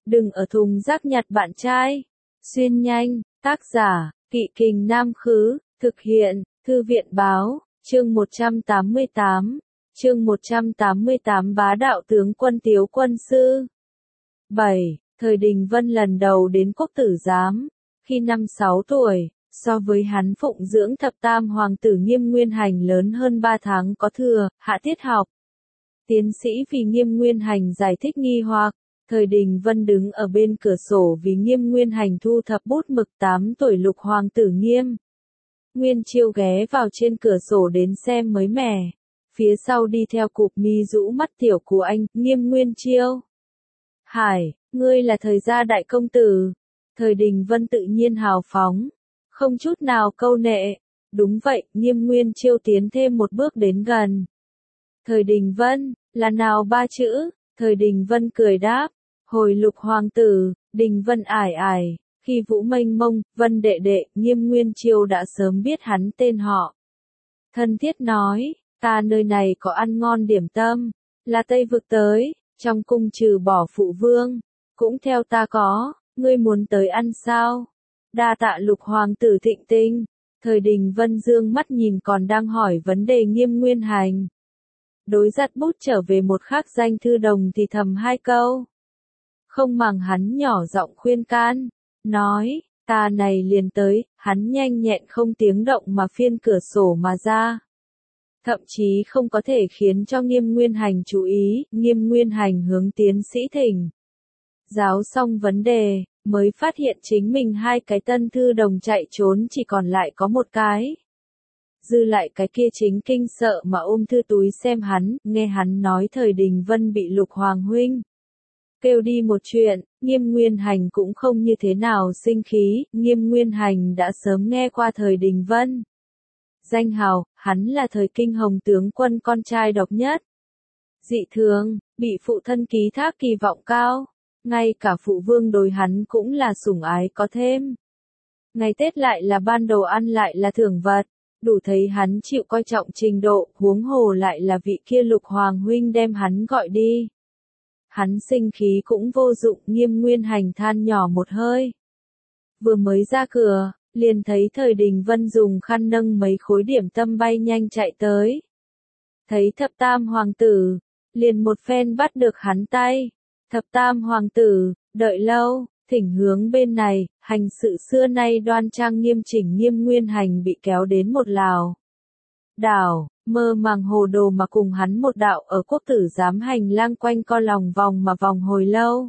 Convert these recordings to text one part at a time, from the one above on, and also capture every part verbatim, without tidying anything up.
Đừng ở thùng rác nhặt bạn trai. Xuyên nhanh, tác giả, Kỵ Kình Nam Khứ, thực hiện, Thư viện Báo, chương một trăm tám mươi tám, chương một trăm tám mươi tám Bá đạo tướng quân Tiếu quân sư. bảy. Thời Đình Vân lần đầu đến Quốc tử giám, khi năm sáu tuổi, so với hắn phụng dưỡng thập tam hoàng tử Nghiêm Nguyên Hành lớn hơn ba tháng có thừa, hạ tiết học. Tiến sĩ vì Nghiêm Nguyên Hành giải thích nghi hoặc. Thời Đình Vân đứng ở bên cửa sổ vì Nghiêm Nguyên Hành thu thập bút mực. Tám tuổi lục hoàng tử Nghiêm Nguyên Chiêu ghé vào trên cửa sổ đến xem mới mẻ. Phía sau đi theo cụp mi rũ mắt tiểu của anh, Nghiêm Nguyên Chiêu. Hải, ngươi là thời gia đại công tử. Thời Đình Vân tự nhiên hào phóng, không chút nào câu nệ. Đúng vậy, Nghiêm Nguyên Chiêu tiến thêm một bước đến gần. Thời Đình Vân, là nào ba chữ? Thời Đình Vân cười đáp. Hồi lục hoàng tử, Đình Vân ải ải, khi Vũ mênh mông, Vân đệ đệ, Nghiêm Nguyên Chiêu đã sớm biết hắn tên họ. Thân thiết nói, ta nơi này có ăn ngon điểm tâm, là Tây vực tới, trong cung trừ bỏ phụ vương, cũng theo ta có, ngươi muốn tới ăn sao? Đa tạ lục hoàng tử thịnh tinh. Thời Đình Vân dương mắt nhìn còn đang hỏi vấn đề Nghiêm Nguyên Hành. Đối giặt bút trở về một khắc danh thư đồng thì thầm hai câu. Không màng hắn nhỏ giọng khuyên can, nói, ta này liền tới, hắn nhanh nhẹn không tiếng động mà phiên cửa sổ mà ra. Thậm chí không có thể khiến cho Nghiêm Nguyên Hành chú ý, Nghiêm Nguyên Hành hướng tiến sĩ thỉnh. Giáo xong vấn đề, mới phát hiện chính mình hai cái tân thư đồng chạy trốn chỉ còn lại có một cái. Dư lại cái kia chính kinh sợ mà ôm thư túi xem hắn, nghe hắn nói Thời Đình Vân bị lục hoàng huynh kêu đi một chuyện, Nghiêm Nguyên Hành cũng không như thế nào sinh khí, Nghiêm Nguyên Hành đã sớm nghe qua Thời Đình Vân. Danh hào, hắn là thời kinh hồng tướng quân con trai độc nhất. Dị thường, bị phụ thân ký thác kỳ vọng cao, ngay cả phụ vương đối hắn cũng là sủng ái có thêm. Ngày Tết lại là ban đồ ăn lại là thưởng vật, đủ thấy hắn chịu coi trọng trình độ, huống hồ lại là vị kia lục hoàng huynh đem hắn gọi đi. Hắn sinh khí cũng vô dụng, Nghiêm Nguyên Hành than nhỏ một hơi. Vừa mới ra cửa, liền thấy Thời Đình Vân dùng khăn nâng mấy khối điểm tâm bay nhanh chạy tới. Thấy thập tam hoàng tử, liền một phen bắt được hắn tay. Thập tam hoàng tử, đợi lâu, thỉnh hướng bên này, hành sự xưa nay đoan trang nghiêm chỉnh Nghiêm Nguyên Hành bị kéo đến một lào đảo, mơ màng hồ đồ mà cùng hắn một đạo ở Quốc tử giám hành lang quanh co lòng vòng mà vòng hồi lâu.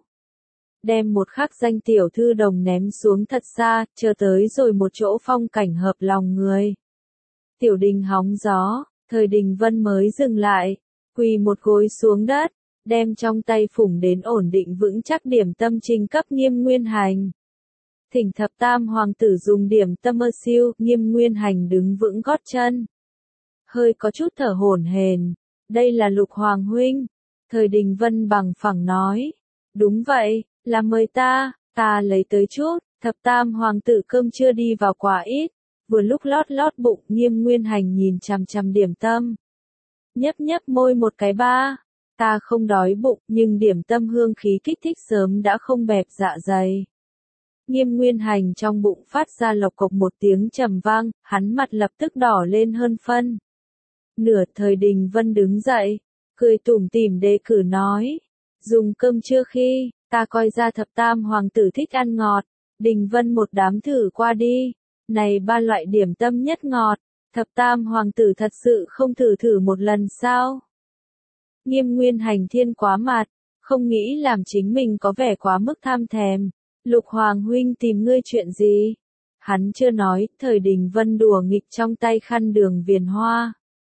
Đem một khắc danh tiểu thư đồng ném xuống thật xa, chờ tới rồi một chỗ phong cảnh hợp lòng người. Tiểu đình hóng gió, Thời Đình Vân mới dừng lại, quỳ một gối xuống đất, đem trong tay phủng đến ổn định vững chắc điểm tâm trình cấp Nghiêm Nguyên Hành. Thỉnh thập tam hoàng tử dùng điểm tâm ơ siêu, Nghiêm Nguyên Hành đứng vững gót chân. Hơi có chút thở hổn hển, đây là lục hoàng huynh. Thời Đình Vân bằng phẳng nói, đúng vậy, là mời ta, ta lấy tới chút. Thập tam hoàng tử cơm chưa đi vào quá ít, vừa lúc lót lót bụng. Nghiêm Nguyên Hành nhìn chằm chằm điểm tâm, nhấp nhấp môi một cái ba, ta không đói bụng, nhưng điểm tâm hương khí kích thích sớm đã không bẹp dạ dày. Nghiêm Nguyên Hành trong bụng phát ra lộc cộc một tiếng trầm vang, hắn mặt lập tức đỏ lên hơn phân. Nửa. Thời Đình Vân đứng dậy, cười tủm tỉm đề cử nói, dùng cơm trưa khi, ta coi ra thập tam hoàng tử thích ăn ngọt, Đình Vân một đám thử qua đi, này ba loại điểm tâm nhất ngọt, thập tam hoàng tử thật sự không thử thử một lần sao? Nghiêm Nguyên Hành thiên quá mặt, không nghĩ làm chính mình có vẻ quá mức tham thèm. Lục hoàng huynh tìm ngươi chuyện gì? Hắn chưa nói, Thời Đình Vân đùa nghịch trong tay khăn đường viền hoa.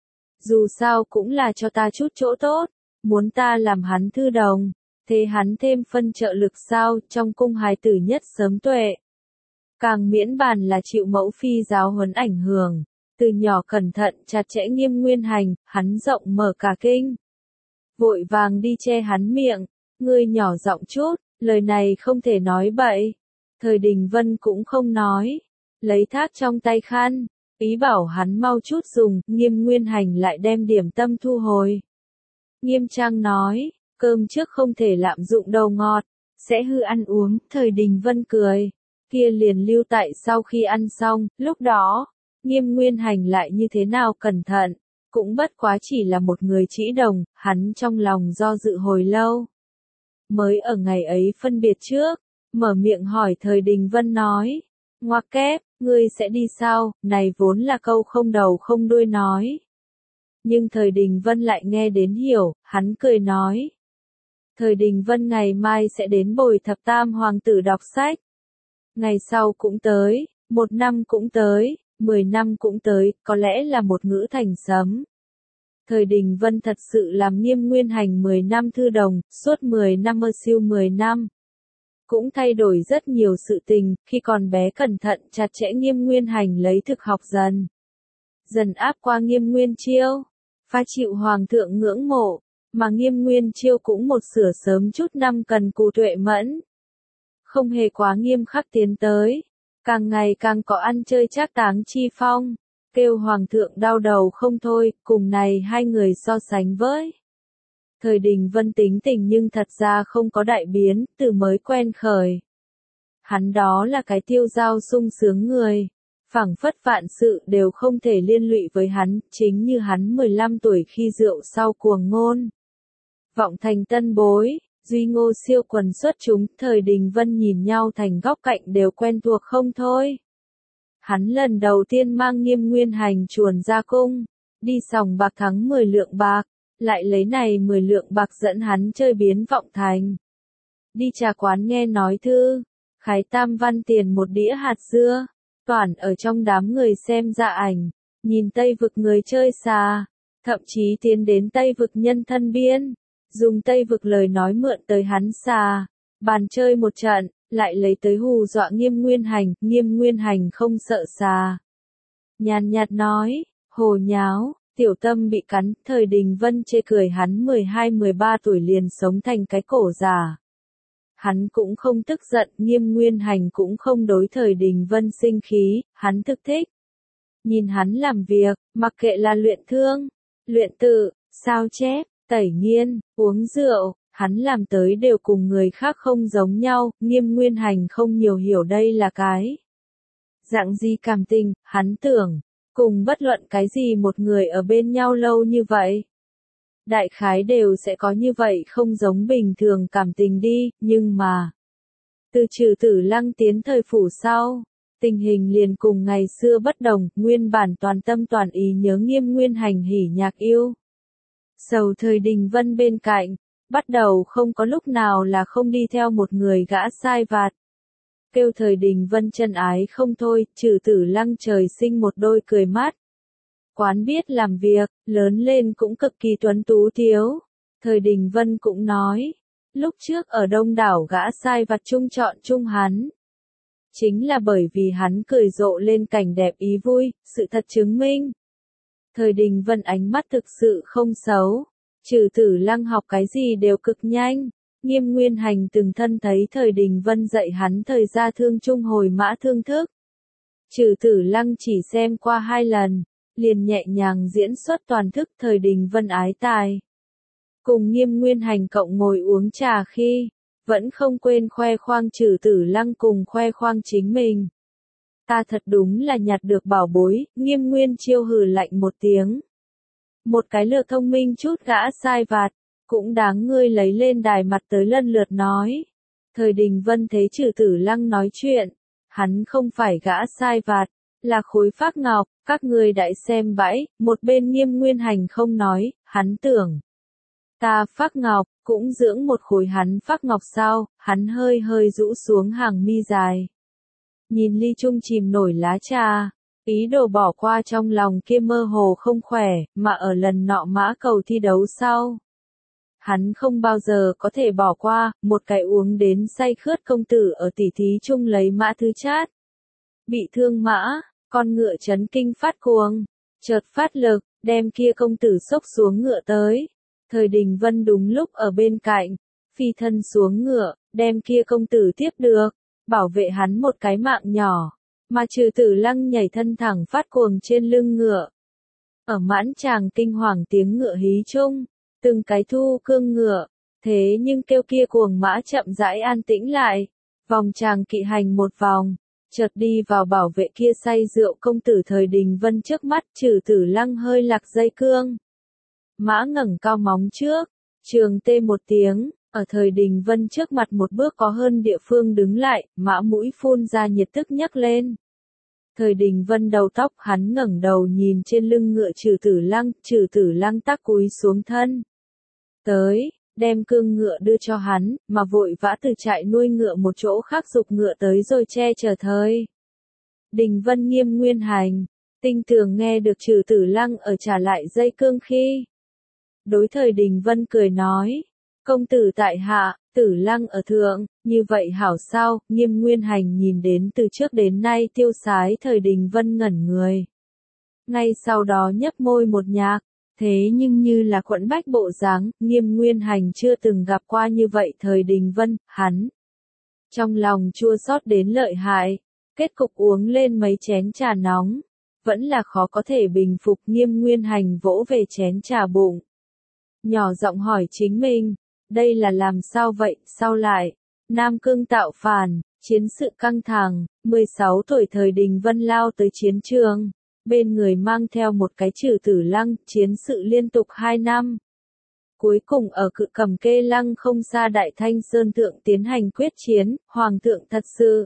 Dù sao cũng là cho ta chút chỗ tốt, muốn ta làm hắn thư đồng, thế hắn thêm phân trợ lực sao, trong cung hài tử nhất sớm tuệ. Càng miễn bàn là chịu mẫu phi giáo huấn ảnh hưởng, từ nhỏ cẩn thận chặt chẽ Nghiêm Nguyên Hành, hắn rộng mở cả kinh. Vội vàng đi che hắn miệng, ngươi nhỏ giọng chút, lời này không thể nói bậy. Thời Đình Vân cũng không nói, lấy thác trong tay khăn, ý bảo hắn mau chút dùng. Nghiêm Nguyên Hành lại đem điểm tâm thu hồi. Nghiêm trang nói, cơm trước không thể lạm dụng đầu ngọt, sẽ hư ăn uống, Thời Đình Vân cười, kia liền lưu tại sau khi ăn xong, lúc đó, Nghiêm Nguyên Hành lại như thế nào cẩn thận, cũng bất quá chỉ là một người trĩ đồng, hắn trong lòng do dự hồi lâu. Mới ở ngày ấy phân biệt trước, mở miệng hỏi Thời Đình Vân nói, ngoặc kép, ngươi sẽ đi sao, này vốn là câu không đầu không đuôi nói. Nhưng Thời Đình Vân lại nghe đến hiểu, hắn cười nói. Thời Đình Vân ngày mai sẽ đến bồi thập tam hoàng tử đọc sách. Ngày sau cũng tới, một năm cũng tới, mười năm cũng tới, có lẽ là một ngữ thành sấm. Thời Đình Vân thật sự làm Nghiêm Nguyên Hành mười năm thư đồng, suốt mười năm ơ siêu mười năm. Cũng thay đổi rất nhiều sự tình, khi còn bé cẩn thận chặt chẽ Nghiêm Nguyên Hành lấy thực học dần. Dần áp qua Nghiêm Nguyên Chiêu, pha chịu hoàng thượng ngưỡng mộ, mà Nghiêm Nguyên Chiêu cũng một sửa sớm chút năm cần cù tuệ mẫn. Không hề quá nghiêm khắc tiến tới, càng ngày càng có ăn chơi trác táng chi phong, kêu hoàng thượng đau đầu không thôi, cùng này hai người so sánh với. Thời Đình Vân tính tình nhưng thật ra không có đại biến, từ mới quen khởi. Hắn đó là cái tiêu dao sung sướng người, phảng phất vạn sự đều không thể liên lụy với hắn, chính như hắn mười lăm tuổi khi rượu sau cuồng ngôn. Vọng thành tân bối, Duy Ngô siêu quần xuất chúng, Thời Đình Vân nhìn nhau thành góc cạnh đều quen thuộc không thôi. Hắn lần đầu tiên mang Nghiêm Nguyên Hành chuồn ra cung, đi sòng bạc thắng mười lượng bạc, lại lấy này mười lượng bạc dẫn hắn chơi biến Vọng thành. Đi trà quán nghe nói thư, khái tam văn tiền một đĩa hạt dưa, toàn ở trong đám người xem dạ ảnh, nhìn Tây vực người chơi xà, thậm chí tiến đến Tây vực nhân thân biên, dùng Tây vực lời nói mượn tới hắn xà, bàn chơi một trận, lại lấy tới hù dọa Nghiêm Nguyên Hành, Nghiêm Nguyên Hành không sợ xà. Nhàn nhạt nói, hồ nháo, tiểu tâm bị cắn, Thời Đình Vân chê cười hắn mười hai mười ba tuổi liền sống thành cái cổ già. Hắn cũng không tức giận, Nghiêm Nguyên Hành cũng không đối Thời Đình Vân sinh khí, hắn thực thích. Nhìn hắn làm việc, mặc kệ là luyện thương, luyện tự, sao chép, tẩy nghiên, uống rượu, hắn làm tới đều cùng người khác không giống nhau, Nghiêm Nguyên Hành không nhiều hiểu đây là cái dạng gì cảm tình, hắn tưởng, cùng bất luận cái gì một người ở bên nhau lâu như vậy. Đại khái đều sẽ có như vậy không giống bình thường cảm tình đi, nhưng mà, từ Trừ Tử Lăng tiến thời phủ sau, tình hình liền cùng ngày xưa bất đồng, nguyên bản toàn tâm toàn ý nhớ Nghiêm Nguyên Hành hỉ nhạc yêu. Sầu Thời Đình Vân bên cạnh, bắt đầu không có lúc nào là không đi theo một người gã sai vặt. Kêu Thời Đình Vân chân ái không thôi, Trừ Tử Lăng trời sinh một đôi cười mát. Quán biết làm việc, lớn lên cũng cực kỳ tuấn tú thiếu. Thời Đình Vân cũng nói, lúc trước ở đông đảo gã sai vặt chung chọn chung hắn. Chính là bởi vì hắn cười rộ lên cảnh đẹp ý vui, sự thật chứng minh. Thời Đình Vân ánh mắt thực sự không xấu, Trừ Tử Lăng học cái gì đều cực nhanh. Nghiêm Nguyên Hành từng thân thấy Thời Đình Vân dạy hắn thời gia thương trung hồi mã thương thức. Trừ Tử Lăng chỉ xem qua hai lần, liền nhẹ nhàng diễn xuất toàn thức Thời Đình Vân ái tài. Cùng Nghiêm Nguyên Hành cộng ngồi uống trà khi, vẫn không quên khoe khoang Trừ Tử Lăng cùng khoe khoang chính mình. Ta thật đúng là nhặt được bảo bối, Nghiêm Nguyên Chiêu hừ lạnh một tiếng. Một cái lược thông minh chút gã sai vặt, cũng đáng ngươi lấy lên đài mặt tới lần lượt nói. Thời Đình Vân thấy Trừ Tử Lăng nói chuyện, hắn không phải gã sai vặt, là khối phác ngọc, các ngươi đại xem bãi, một bên Nghiêm Nguyên Hành không nói, hắn tưởng. Ta phác ngọc, cũng dưỡng một khối hắn phác ngọc sao, hắn hơi hơi rũ xuống hàng mi dài. Nhìn ly chung chìm nổi lá trà, ý đồ bỏ qua trong lòng kia mơ hồ không khỏe, mà ở lần nọ mã cầu thi đấu sau. Hắn không bao giờ có thể bỏ qua, một cái uống đến say khướt công tử ở tỉ thí chung lấy mã thứ chát. Bị thương mã, con ngựa chấn kinh phát cuồng, chợt phát lực, đem kia công tử xốc xuống ngựa tới. Thời Đình Vân đúng lúc ở bên cạnh, phi thân xuống ngựa, đem kia công tử tiếp được, bảo vệ hắn một cái mạng nhỏ, mà Trừ Tử Lăng nhảy thân thẳng phát cuồng trên lưng ngựa. Ở mãn tràng kinh hoàng tiếng ngựa hí chung, từng cái thu cương ngựa, Thế nhưng kêu kia cuồng mã chậm rãi an tĩnh lại, vòng tràng kỵ hành một vòng, chợt đi vào bảo vệ kia say rượu công tử Thời Đình Vân trước mắt, Trừ Tử Lăng hơi lạc dây cương. Mã ngẩng cao móng trước, trường tê một tiếng, ở Thời Đình Vân trước mặt một bước có hơn địa phương đứng lại, mã mũi phun ra nhiệt tức nhấc lên. Thời Đình Vân đầu tóc hắn ngẩng đầu nhìn trên lưng ngựa Trừ Tử Lăng, Trừ Tử Lăng tắc cúi xuống thân. Tới, đem cương ngựa đưa cho hắn, mà vội vã từ trại nuôi ngựa một chỗ khác giục ngựa tới rồi che chở Thời Đình Vân nghiêm nguyên hành, tinh tường nghe được Trừ Tử Lăng ở trả lại dây cương khi. Đối Thời Đình Vân cười nói, công tử tại hạ, Tử Lăng ở thượng, như vậy hảo sao, nghiêm nguyên hành nhìn đến từ trước đến nay tiêu sái Thời Đình Vân ngẩn người. Ngay sau đó nhấp môi một nhạc, thế nhưng như là quẫn bách bộ dáng, nghiêm nguyên hành chưa từng gặp qua như vậy Thời Đình Vân, hắn. Trong lòng chua xót đến lợi hại, kết cục uống lên mấy chén trà nóng, vẫn là khó có thể bình phục nghiêm nguyên hành vỗ về chén trà bụng. Nhỏ giọng hỏi chính mình, đây là làm sao vậy, sao lại, Nam Cương tạo phản, chiến sự căng thẳng, mười sáu tuổi Thời Đình Vân lao tới chiến trường, bên người mang theo một cái Trừ Tử Lăng, chiến sự liên tục hai năm. Cuối cùng ở Cự Cầm Kê Lăng không xa Đại Thanh Sơn Thượng tiến hành quyết chiến, Hoàng thượng thật sự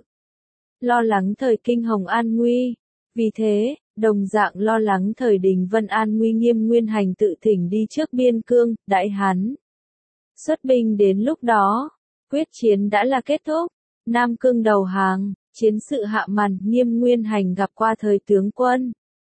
lo lắng thời kinh hồng an nguy. Vì thế, đồng dạng lo lắng Thời Đình Vân an nguy nghiêm nguyên hành tự thỉnh đi trước biên cương, đại hắn. Xuất binh đến lúc đó, quyết chiến đã là kết thúc, Nam Cương đầu hàng, chiến sự hạ màn, nghiêm nguyên hành gặp qua Thời tướng quân.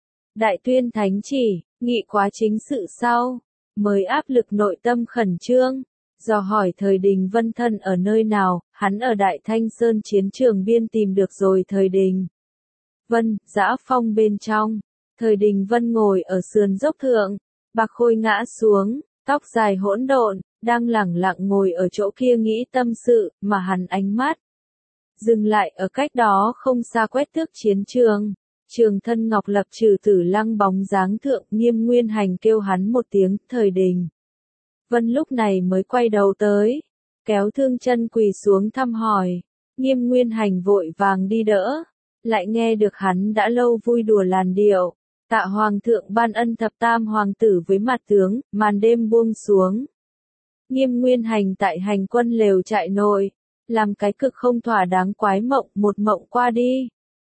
Đại tuyên thánh chỉ, nghị quá chính sự sau, mới áp lực nội tâm khẩn trương, dò hỏi Thời Đình Vân thân ở nơi nào, hắn ở Đại Thanh Sơn chiến trường biên tìm được rồi Thời Đình Vân, dã phong bên trong, Thời Đình Vân ngồi ở sườn dốc thượng, bạc khôi ngã xuống, tóc dài hỗn độn, đang lẳng lặng ngồi ở chỗ kia nghĩ tâm sự, mà hắn ánh mắt dừng lại ở cách đó không xa quét tước chiến trường. Trường thân ngọc lập Trừ Tử Lăng bóng dáng thượng, nghiêm nguyên hành kêu hắn một tiếng, Thời Đình Vân lúc này mới quay đầu tới, kéo thương chân quỳ xuống thăm hỏi, nghiêm nguyên hành vội vàng đi đỡ, lại nghe được hắn đã lâu vui đùa làn điệu, tạ hoàng thượng ban ân thập tam hoàng tử với mặt tướng, màn đêm buông xuống. Nghiêm nguyên hành tại hành quân lều trại nội, làm cái cực không thỏa đáng quái mộng, một mộng qua đi.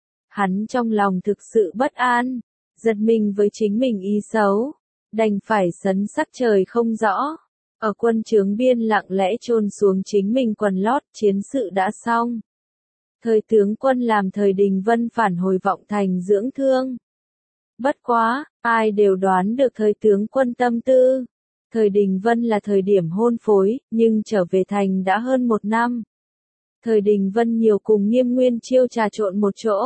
Hắn trong lòng thực sự bất an, giật mình với chính mình ý xấu, đành phải sấn sắc trời không rõ, ở quân trướng biên lặng lẽ chôn xuống chính mình quần lót, chiến sự đã xong. Thời tướng quân làm Thời Đình Vân phản hồi vọng thành dưỡng thương. Bất quá, ai đều đoán được Thời tướng quân tâm tư. Thời Đình Vân là thời điểm hôn phối, nhưng trở về thành đã hơn một năm. Thời Đình Vân nhiều cùng Nghiêm Nguyên Chiêu trà trộn một chỗ.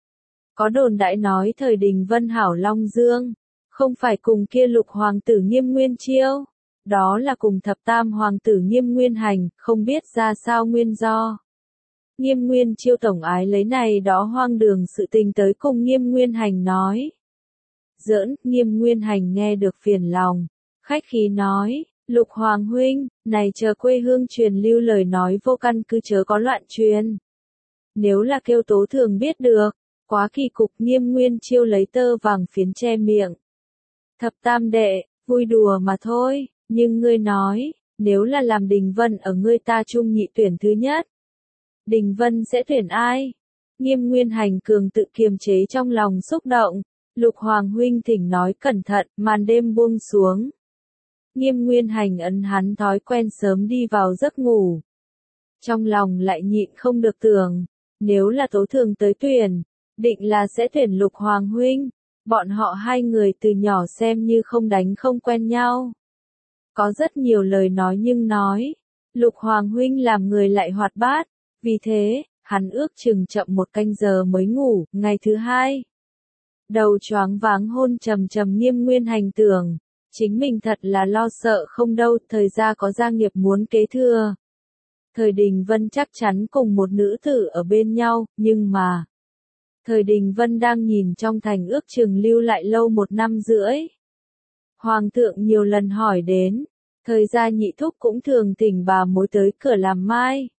Có đồn đại nói Thời Đình Vân hảo Long Dương, không phải cùng kia lục hoàng tử Nghiêm Nguyên Chiêu, đó là cùng thập tam hoàng tử Nghiêm Nguyên Hành, không biết ra sao nguyên do. Nghiêm Nguyên Chiêu tổng ái lấy này đó hoang đường sự tình tới cùng Nghiêm Nguyên Hành nói. Giỡn, Nghiêm Nguyên Hành nghe được phiền lòng, khách khí nói, lục hoàng huynh, này chờ quê hương truyền lưu lời nói vô căn cứ chớ có loạn truyền. Nếu là kêu Tố Thường biết được, quá kỳ cục. Nghiêm Nguyên Chiêu lấy tơ vàng phiến che miệng. Thập tam đệ, vui đùa mà thôi, nhưng ngươi nói, nếu là làm Đình Vân ở ngươi ta trung nhị tuyển thứ nhất, Đình Vân sẽ tuyển ai? Nghiêm Nguyên Hành cường tự kiềm chế trong lòng xúc động, lục hoàng huynh thỉnh nói cẩn thận, màn đêm buông xuống. Nghiêm Nguyên Hành ấn hắn thói quen sớm đi vào giấc ngủ. Trong lòng lại nhịn không được tưởng, nếu là Tố Thường tới tuyển, định là sẽ tuyển lục hoàng huynh, bọn họ hai người từ nhỏ xem như không đánh không quen nhau. Có rất nhiều lời nói nhưng nói, lục hoàng huynh làm người lại hoạt bát, vì thế, hắn ước chừng chậm một canh giờ mới ngủ. Ngày thứ hai, đầu choáng váng hôn trầm trầm Nghiêm Nguyên Hành tưởng, chính mình thật là lo sợ không đâu, thời gia có gia nghiệp muốn kế thừa. Thời Đình Vân chắc chắn cùng một nữ tử ở bên nhau, nhưng mà, Thời Đình Vân đang nhìn trong thành ước chừng lưu lại lâu một năm rưỡi. Hoàng thượng nhiều lần hỏi đến, Thời gia nhị thúc cũng thường thỉnh bà mối tới cửa làm mai.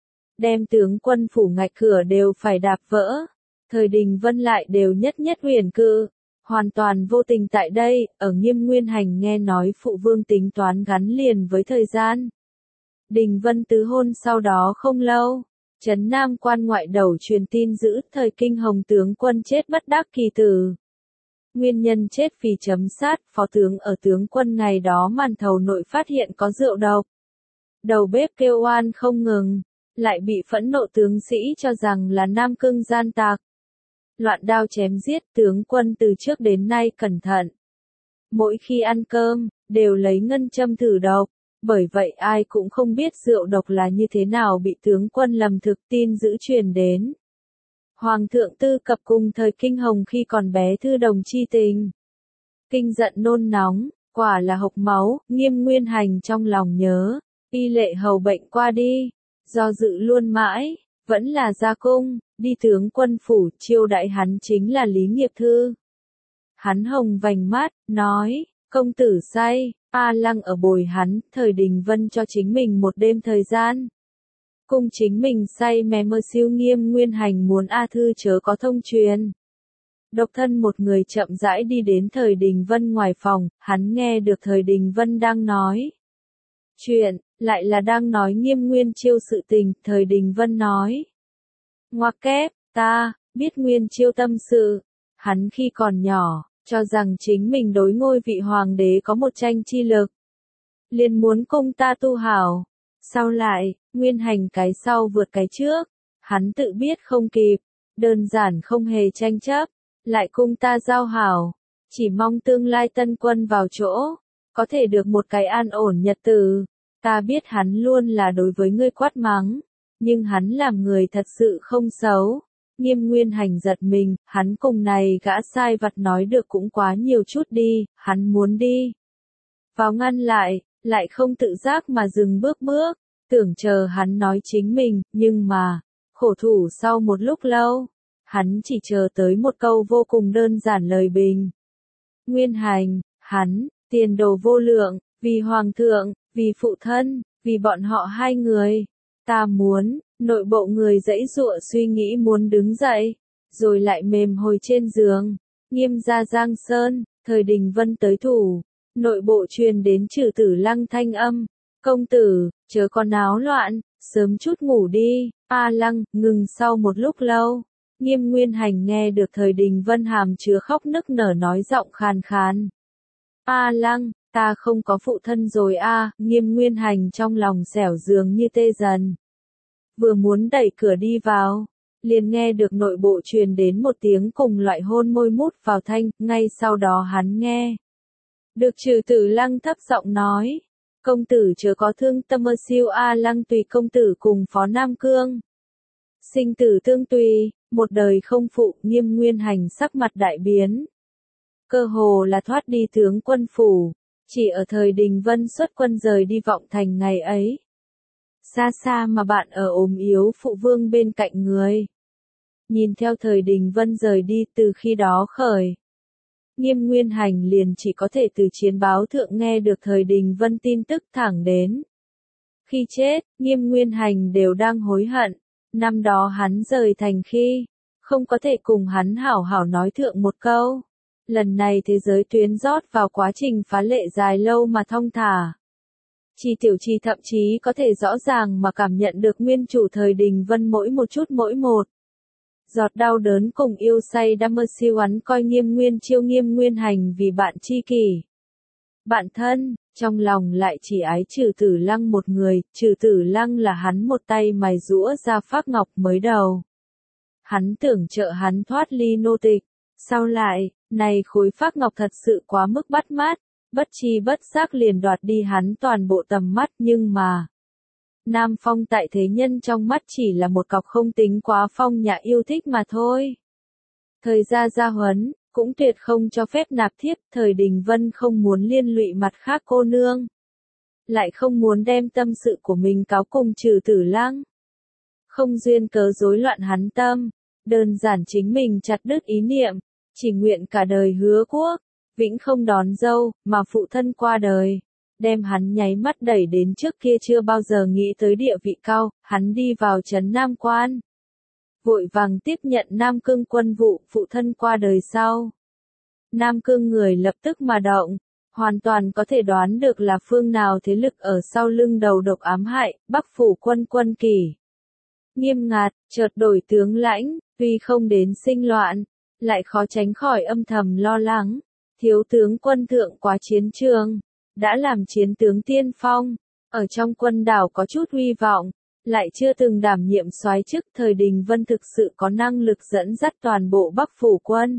Đem tướng quân phủ ngạch cửa đều phải đạp vỡ. Thời Đình Vân lại đều nhất nhất huyền cự. Hoàn toàn vô tình tại đây, ở Nghiêm Nguyên Hành nghe nói phụ vương tính toán gắn liền với thời gian. Đình Vân tứ hôn sau đó không lâu, Trấn Nam quan ngoại đầu truyền tin giữ thời kinh hồng tướng quân chết bất đắc kỳ tử. Nguyên nhân chết vì chấm sát, phó tướng ở tướng quân ngày đó màn thầu nội phát hiện có rượu độc. Đầu bếp kêu oan không ngừng, lại bị phẫn nộ tướng sĩ cho rằng là Nam Cương gian tạc. Loạn đao chém giết, tướng quân từ trước đến nay cẩn thận. Mỗi khi ăn cơm, đều lấy ngân châm thử độc, bởi vậy ai cũng không biết rượu độc là như thế nào bị tướng quân lầm thực tin giữ truyền đến. Hoàng thượng Tư Cập cùng thời kinh hồng khi còn bé thư đồng chi tình. Kinh giận nôn nóng, quả là hộc máu, Nghiêm Nguyên Hành trong lòng nhớ, y lệ hầu bệnh qua đi, do dự luôn mãi, vẫn là ra cung, đi tướng quân phủ, chiêu đãi hắn chính là Lý Nghiệp Thư. Hắn hồng vành mắt, nói, công tử say, A Lăng ở bồi hắn, thời Đình Vân cho chính mình một đêm thời gian. Cung chính mình say mê mơ siêu Nghiêm Nguyên Hành muốn A Thư chớ có thông truyền. Độc thân một người chậm rãi đi đến thời Đình Vân ngoài phòng, hắn nghe được thời Đình Vân đang nói. Chuyện, lại là đang nói Nghiêm Nguyên Chiêu sự tình, thời Đình Vân nói. Ngoặc kép, ta, biết Nguyên Chiêu tâm sự. Hắn khi còn nhỏ, cho rằng chính mình đối ngôi vị hoàng đế có một tranh chi lực. Liền muốn cung ta tu hảo. Sau lại, Nguyên Hành cái sau vượt cái trước. Hắn tự biết không kịp, đơn giản không hề tranh chấp. Lại cung ta giao hảo. Chỉ mong tương lai tân quân vào chỗ, có thể được một cái an ổn nhật tử. Ta biết hắn luôn là đối với ngươi quát mắng, nhưng hắn làm người thật sự không xấu. Nghiêm Nguyên Hành giật mình, hắn cùng này gã sai vặt nói được cũng quá nhiều chút đi, hắn muốn đi vào ngăn lại, lại không tự giác mà dừng bước bước, tưởng chờ hắn nói chính mình, nhưng mà, khổ thủ sau một lúc lâu, hắn chỉ chờ tới một câu vô cùng đơn giản lời bình. Nguyên Hành, hắn, tiền đồ vô lượng, vì hoàng thượng, vì phụ thân, vì bọn họ hai người, ta muốn, nội bộ người dãy dụa suy nghĩ muốn đứng dậy, rồi lại mềm hồi trên giường. Nghiêm gia Giang Sơn, thời Đình Vân tới thủ, nội bộ truyền đến Trừ Tử Lăng thanh âm, công tử, chớ có náo loạn, sớm chút ngủ đi. A Lăng, ngừng sau một lúc lâu, Nghiêm Nguyên Hành nghe được thời Đình Vân hàm chứa khóc nức nở nói giọng khàn khàn. A Lăng, ta không có phụ thân rồi a. Nghiêm Nguyên Hành trong lòng xẻo dường như tê dần. Vừa muốn đẩy cửa đi vào, liền nghe được nội bộ truyền đến một tiếng cùng loại hôn môi mút vào thanh, ngay sau đó hắn nghe được Trừ Tử Lăng thấp giọng nói, công tử chớ có thương tâm, ơ siêu A Lăng tùy công tử cùng phó Nam Cương. Sinh tử tương tùy, một đời không phụ. Nghiêm Nguyên Hành sắc mặt đại biến. Cơ hồ là thoát đi tướng quân phủ, chỉ ở thời Đình Vân xuất quân rời đi Vọng Thành ngày ấy. Xa xa mà bạn ở ốm yếu phụ vương bên cạnh người. Nhìn theo thời Đình Vân rời đi từ khi đó khởi. Nghiêm Nguyên Hành liền chỉ có thể từ chiến báo thượng nghe được thời Đình Vân tin tức thẳng đến. Khi chết, Nghiêm Nguyên Hành đều đang hối hận. Năm đó hắn rời thành khi, không có thể cùng hắn hảo hảo nói thượng một câu. Lần này thế giới tuyến rót vào quá trình phá lệ dài lâu mà thong thả. Chi Tiểu Chi thậm chí có thể rõ ràng mà cảm nhận được nguyên chủ thời Đình Vân mỗi một chút mỗi một. Giọt đau đớn cùng yêu say đam mơ siêu hắn coi Nghiêm Nguyên Chiêu Nghiêm Nguyên Hành vì bạn tri kỷ. Bạn thân, trong lòng lại chỉ ái Trừ Tử Lăng một người, Trừ Tử Lăng là hắn một tay mài rũa ra phác ngọc mới đầu. Hắn tưởng trợ hắn thoát ly nô tịch, sau lại, này khối phác ngọc thật sự quá mức bắt mắt, bất chi bất giác liền đoạt đi hắn toàn bộ tầm mắt nhưng mà. Nam Phong tại thế nhân trong mắt chỉ là một cọc không tính quá phong nhã yêu thích mà thôi. Thời gia gia huấn, cũng tuyệt không cho phép nạp thiếp, thời Đình Vân không muốn liên lụy mặt khác cô nương. Lại không muốn đem tâm sự của mình cáo cùng Trừ Tử Lăng. Không duyên cớ rối loạn hắn tâm, đơn giản chính mình chặt đứt ý niệm, chỉ nguyện cả đời hứa quốc, vĩnh không đón dâu, mà phụ thân qua đời. đem hắn nháy mắt đẩy đến trước kia chưa bao giờ nghĩ tới địa vị cao, hắn đi vào trấn Nam Quan. Vội vàng tiếp nhận Nam Cương quân vụ, phụ thân qua đời sau. Nam Cương người lập tức mà động, hoàn toàn có thể đoán được là phương nào thế lực ở sau lưng đầu độc ám hại, Bắc phủ quân quân kỷ. Nghiêm ngặt, chợt đổi tướng lãnh, tuy không đến sinh loạn, lại khó tránh khỏi âm thầm lo lắng. Thiếu tướng quân thượng quá chiến trường, đã làm chiến tướng tiên phong, ở trong quân đảo có chút huy vọng, lại chưa từng đảm nhiệm soái chức. Thời Đình Vân thực sự có năng lực dẫn dắt toàn bộ Bắc phủ quân.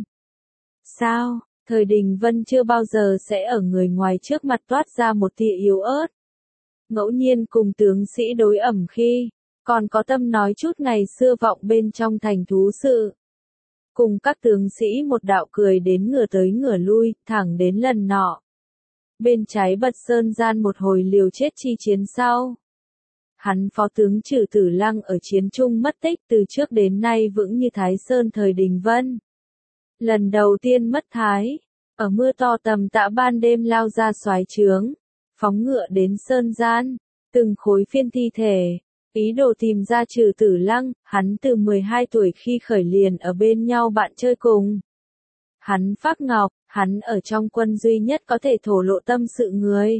Sao, Thời Đình Vân chưa bao giờ sẽ ở người ngoài trước mặt toát ra một tia yếu ớt. Ngẫu nhiên cùng tướng sĩ đối ẩm khi, còn có tâm nói chút ngày xưa vọng bên trong thành thú sự. Cùng các tướng sĩ một đạo cười đến ngửa tới ngửa lui, thẳng đến lần nọ. Bên trái Bật Sơn gian một hồi liều chết chi chiến sau. Hắn phó tướng Trử Tử Lăng ở chiến trung mất tích, từ trước đến nay vững như Thái Sơn Thời Đình Vân. Lần đầu tiên mất thái, ở mưa to tầm tã ban đêm lao ra soái trướng, phóng ngựa đến Sơn gian, từng khối phiên thi thể, ý đồ tìm ra Trử Tử Lăng. Hắn từ mười hai tuổi khi khởi liền ở bên nhau bạn chơi cùng. Hắn phác ngọc, hắn ở trong quân duy nhất có thể thổ lộ tâm sự người.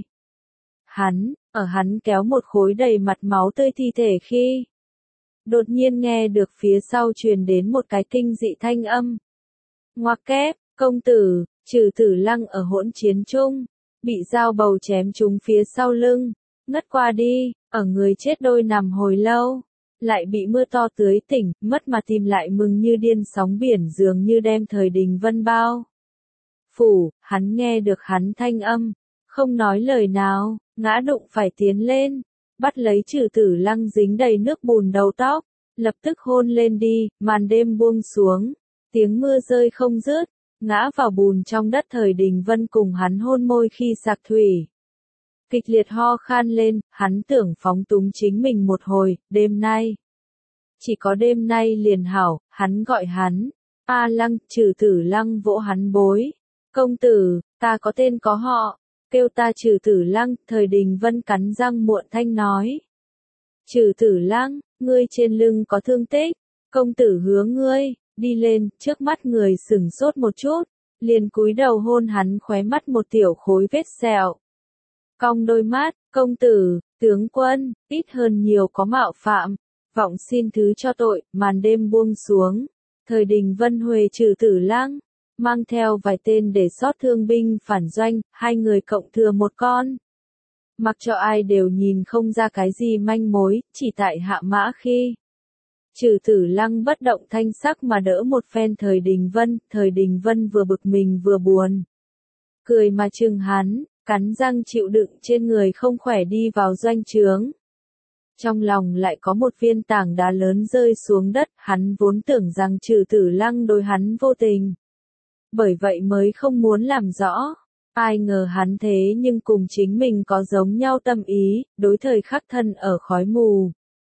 Hắn, ở hắn kéo một khối đầy mặt máu tươi thi thể khi đột nhiên nghe được phía sau truyền đến một cái kinh dị thanh âm. Ngoặc kép, công tử, Trử Tử Lăng ở hỗn chiến chung, bị dao bầu chém trúng phía sau lưng, ngất qua đi, ở người chết đôi nằm hồi lâu, lại bị mưa to tưới tỉnh, mất mà tìm lại mừng như điên, sóng biển dường như đem Thời Đình Vân bao phủ. Hắn nghe được hắn thanh âm, không nói lời nào, ngã đụng phải tiến lên, bắt lấy Trử Tử Lăng dính đầy nước bùn đầu tóc, lập tức hôn lên đi. Màn đêm buông xuống, tiếng mưa rơi không dứt, ngã vào bùn trong đất. Thời Đình Vân cùng hắn hôn môi khi sạc thủy. Kịch liệt ho khan lên, hắn tưởng phóng túng chính mình một hồi, đêm nay. Chỉ có đêm nay liền hảo, hắn gọi hắn. A Lăng. Trử Tử Lăng vỗ hắn bối. Công tử, ta có tên có họ, kêu ta Trử Tử Lăng. Thời Đình Vân cắn răng muộn thanh nói. Trử Tử Lăng, ngươi trên lưng có thương tích, công tử hứa ngươi, đi lên. Trước mắt người sửng sốt một chút, liền cúi đầu hôn hắn khóe mắt một tiểu khối vết sẹo. Cong đôi mắt, công tử, tướng quân, ít hơn nhiều có mạo phạm, vọng xin thứ cho tội. Màn đêm buông xuống, Thời Đình Vân huề Trử Tử Lăng, mang theo vài tên để sót thương binh phản doanh, hai người cộng thừa một con. Mặc cho ai đều nhìn không ra cái gì manh mối, chỉ tại hạ mã khi. Trử Tử Lăng bất động thanh sắc mà đỡ một phen Thời Đình Vân. Thời Đình Vân vừa bực mình vừa buồn, cười mà chừng hắn, cắn răng chịu đựng trên người không khỏe đi vào doanh trướng. Trong lòng lại có một viên tảng đá lớn rơi xuống đất. Hắn vốn tưởng rằng Trử Tử Lăng đối hắn vô tình, bởi vậy mới không muốn làm rõ. Ai ngờ hắn thế nhưng cùng chính mình có giống nhau tâm ý, đối thời khắc thân ở khói mù,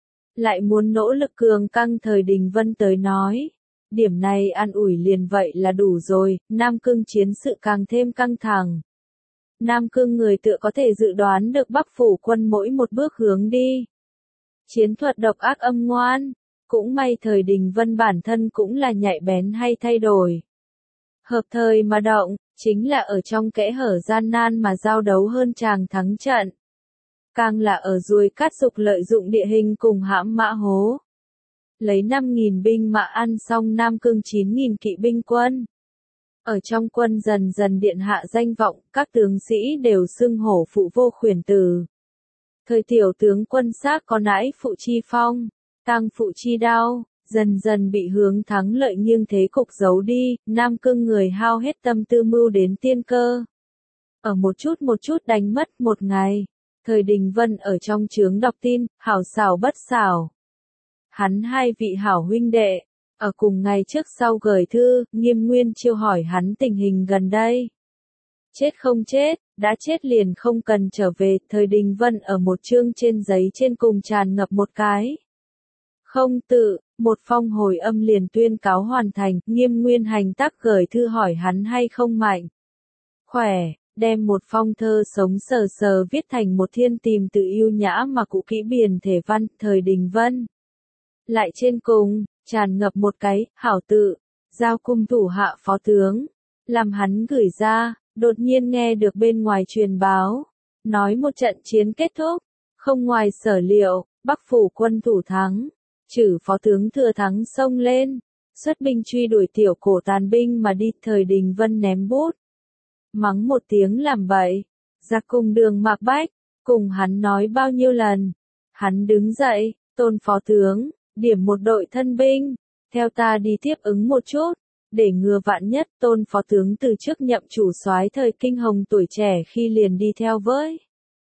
lại muốn nỗ lực cường căng. Thời Đình Vân tới nói, điểm này an ủi liền vậy là đủ rồi. Nam Cương chiến sự càng thêm căng thẳng. Nam Cương người tựa có thể dự đoán được Bắc phủ quân mỗi một bước hướng đi. Chiến thuật độc ác âm ngoan, cũng may Thời Đình Vân bản thân cũng là nhạy bén hay thay đổi. Hợp thời mà động, chính là ở trong kẽ hở gian nan mà giao đấu hơn chàng thắng trận. Càng là ở ruồi cát dục lợi dụng địa hình cùng hãm mã hố. Lấy năm nghìn binh mã ăn xong Nam Cương chín nghìn kỵ binh quân. Ở trong quân dần dần điện hạ danh vọng, các tướng sĩ đều xưng hổ phụ vô khuyển tử. Thời tiểu tướng quân xác có nãi phụ chi phong, tăng phụ chi đao, dần dần bị hướng thắng lợi nghiêng thế cục giấu đi. Nam Cương người hao hết tâm tư mưu đến tiên cơ. Ở một chút một chút đánh mất. Một ngày, Thời Đình Vân ở trong trướng đọc tin, hảo xảo bất xảo. Hắn hai vị hảo huynh đệ, ở cùng ngày trước sau gửi thư, Nghiêm Nguyên chiêu hỏi hắn tình hình gần đây. Chết không chết, đã chết liền không cần trở về. Thời Đình Vân ở một chương trên giấy trên cùng tràn ngập một cái. Không tự, một phong hồi âm liền tuyên cáo hoàn thành. Nghiêm Nguyên hành tác gửi thư hỏi hắn hay không mạnh. Khỏe, đem một phong thơ sống sờ sờ viết thành một thiên tìm từ yêu nhã mà cũ kỹ biển thể văn, thời Đình Vân. Lại trên cùng, tràn ngập một cái, hảo tự, giao cung thủ hạ phó tướng, làm hắn gửi ra, đột nhiên nghe được bên ngoài truyền báo, nói một trận chiến kết thúc, không ngoài sở liệu, Bắc phủ quân thủ thắng, trừ phó tướng Thừa Thắng xông lên, xuất binh truy đuổi tiểu cổ tàn binh mà đi, thời Đình Vân ném bút, mắng một tiếng làm bậy, ra cùng đường Mạc Bách, cùng hắn nói bao nhiêu lần, hắn đứng dậy, Tôn phó tướng, điểm một đội thân binh, theo ta đi tiếp ứng một chút, để ngừa vạn nhất. Tôn phó tướng từ trước nhậm chủ soái thời Kinh Hồng tuổi trẻ khi liền đi theo với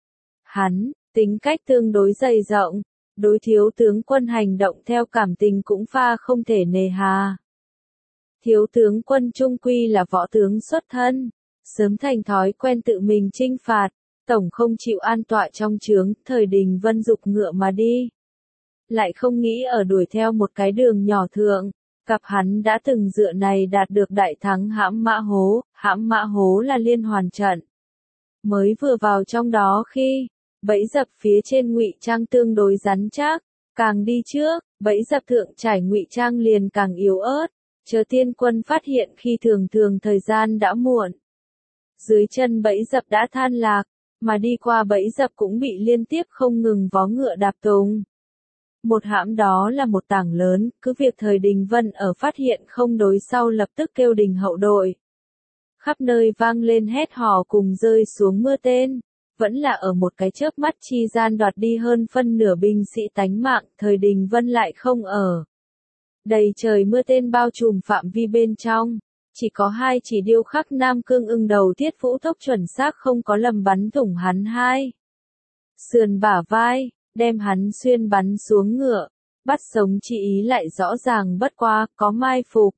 hắn, tính cách tương đối dày rộng, đối thiếu tướng quân hành động theo cảm tình cũng pha không thể nề hà. Thiếu tướng quân trung quy là võ tướng xuất thân, sớm thành thói quen tự mình chinh phạt, tổng không chịu an tọa trong trướng, thời Đình Vân dục ngựa mà đi. Lại không nghĩ ở đuổi theo một cái đường nhỏ thượng, cặp hắn đã từng dựa này đạt được đại thắng hãm mã hố, hãm mã hố là liên hoàn trận. Mới vừa vào trong đó khi, bẫy dập phía trên ngụy trang tương đối rắn chắc, càng đi trước, bẫy dập thượng trải ngụy trang liền càng yếu ớt, chờ tiên quân phát hiện khi thường thường thời gian đã muộn. Dưới chân bẫy dập đã than lạc, mà đi qua bẫy dập cũng bị liên tiếp không ngừng vó ngựa đạp tùng. Một hãm đó là một tảng lớn, cứ việc thời Đình Vân ở phát hiện không đối sau lập tức kêu đình hậu đội. Khắp nơi vang lên hét hò cùng rơi xuống mưa tên, vẫn là ở một cái chớp mắt chi gian đoạt đi hơn phân nửa binh sĩ tánh mạng, thời Đình Vân lại không ở. Đầy trời mưa tên bao trùm phạm vi bên trong, chỉ có hai chỉ điêu khắc Nam Cương ưng đầu Tiết Vũ Thốc chuẩn xác không có lầm bắn thủng hắn hai sườn bả vai, đem hắn xuyên bắn xuống ngựa, bắt sống chi ý lại rõ ràng bất qua, có mai phục.